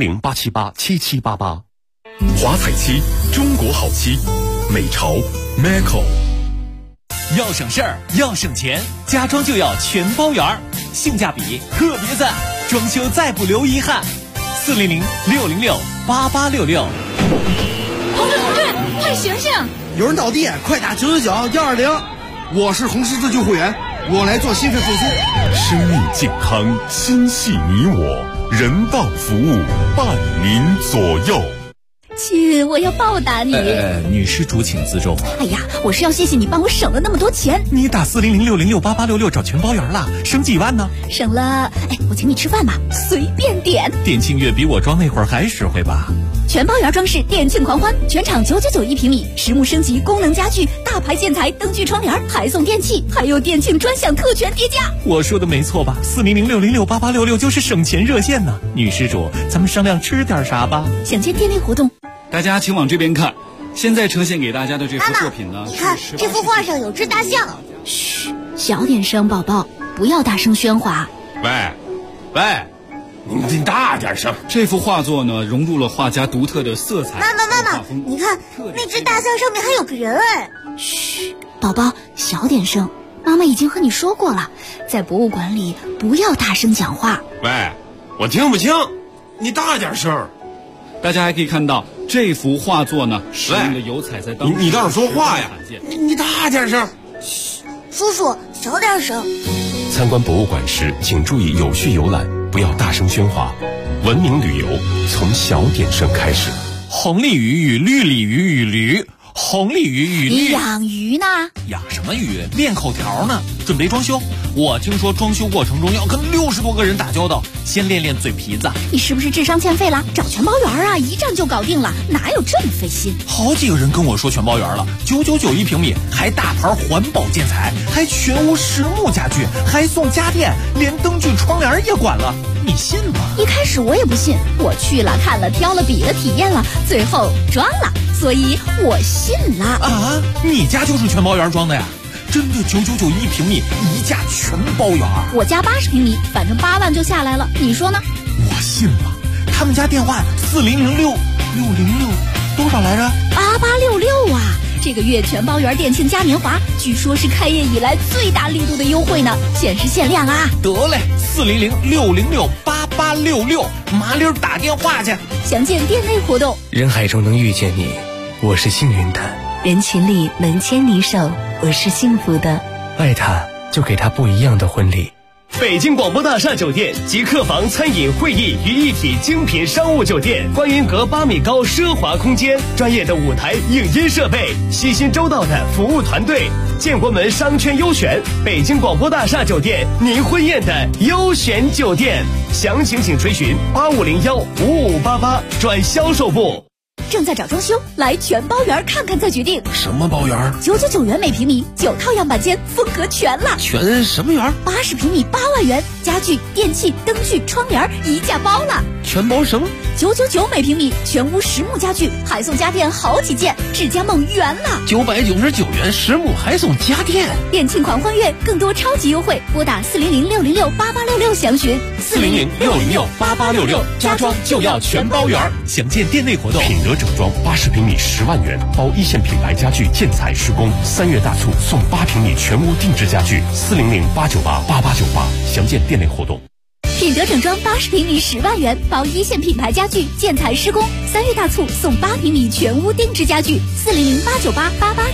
，400-878-7788。华彩漆，中国好漆，美潮 Maco。 要省事儿，要省钱，家装就要全包圆儿，性价比特别赞，装修再不留遗憾。400-606-8866。 同志，快醒醒！ 有人倒地，快打999-120。我是红十字救护员，我来做心肺复苏。 生命健康，心系你我，人道服务伴您左右。 亲，我要报答你。 女施主请自重。 哎呀，我是要谢谢你帮我省了那么多钱。 你打400-606-8866找全包圆了，省几万呢？ 省了，我请你吃饭吧，随便点。 店庆月比我装那会儿还实惠吧？ 全包圆装饰店庆狂欢，全场999一平米，实木升级，功能家具，大牌建材，灯具窗帘，还送电器，还有店庆专享特权叠加。 我说的没错吧？400-606-8866就是省钱热线呢。女施主，咱们商量吃点啥吧？ 想见店内活动， 大家请往这边看。现在呈现给大家的这幅作品呢， 你看这幅画上有只大象。 嘘，小点声，宝宝，不要大声喧哗。 喂，你大点声！这幅画作呢，融入了画家独特的色彩。 妈妈，你看那只大象上面还有个人哎。 嘘，宝宝，小点声。妈妈已经和你说过了，在博物馆里不要大声讲话。 喂，我听不清，你大点声。大家还可以看到这幅画作呢，使用的油彩在当时你倒是说话呀！你大点声。 嘘，叔叔小点声。 参观博物馆时，请注意有序游览，不要大声喧哗。文明旅游从小点声开始。 红鲤鱼与绿鲤鱼与驴，红鲤鱼与绿。 你养鱼呢？ 养什么鱼？练口条呢。准备装修。我听说装修过程中要跟60多个人打交道，先练练嘴皮子。 你是不是智商欠费了？找全包圆啊，一站就搞定了，哪有这么费心？ 好几个人跟我说全包圆了，999一平米，还大牌环保建材，还全屋实木家具，还送家电，连灯具窗帘也管了，你信吗？ 一开始我也不信，我去了看了挑了比了体验了，最后装了，所以我信了。 啊，你家就是全包圆装的呀？真的999一平米，一价全包圆。 我家80平米，反正8万就下来了，你说呢？ 我信了，他们家电话400-606-88866。 多少来着 ？8866啊！这个月全包圆店庆嘉年华，据说是开业以来最大力度的优惠呢，限时限量啊！ 得嘞，400-606-8866，麻溜打电话去。 详见店内活动。 人海中能遇见你，我是幸运的； 人群里能牵你手，我是幸福的。 爱他，就给他不一样的婚礼。 北京广播大厦酒店集客房、餐饮、会议于一体精品商务酒店，观云阁8米高奢华空间，专业的舞台影音设备，悉心周到的服务团队，建国门商圈优选，北京广播大厦酒店，您婚宴的优选酒店。详情请垂询8501-5588转销售部。 正在找装修，来全包园看看再决定。 什么包园 ？999元每平米，9套样板间，风格全了。 全什么园 ？80平米8万元，家具、电器、灯具、窗帘一价包了。 全包什么 ？999每平米，全屋实木家具，还送家电好几件，智家梦圆了。 999元实木还送家电， 店庆狂欢月，更多超级优惠，拨打400-606-8866详询。 400-606-8866，家装就要全包圆。详见店内活动。 品德整装80平米10万元，包一线品牌家具建材施工，3月大促送8平米全屋定制家具，400-898-8898，详见店内活动。 品德整装80平米10万元，包一线品牌家具建材施工，3月大促送8平米全屋定制家具，400-898-8898。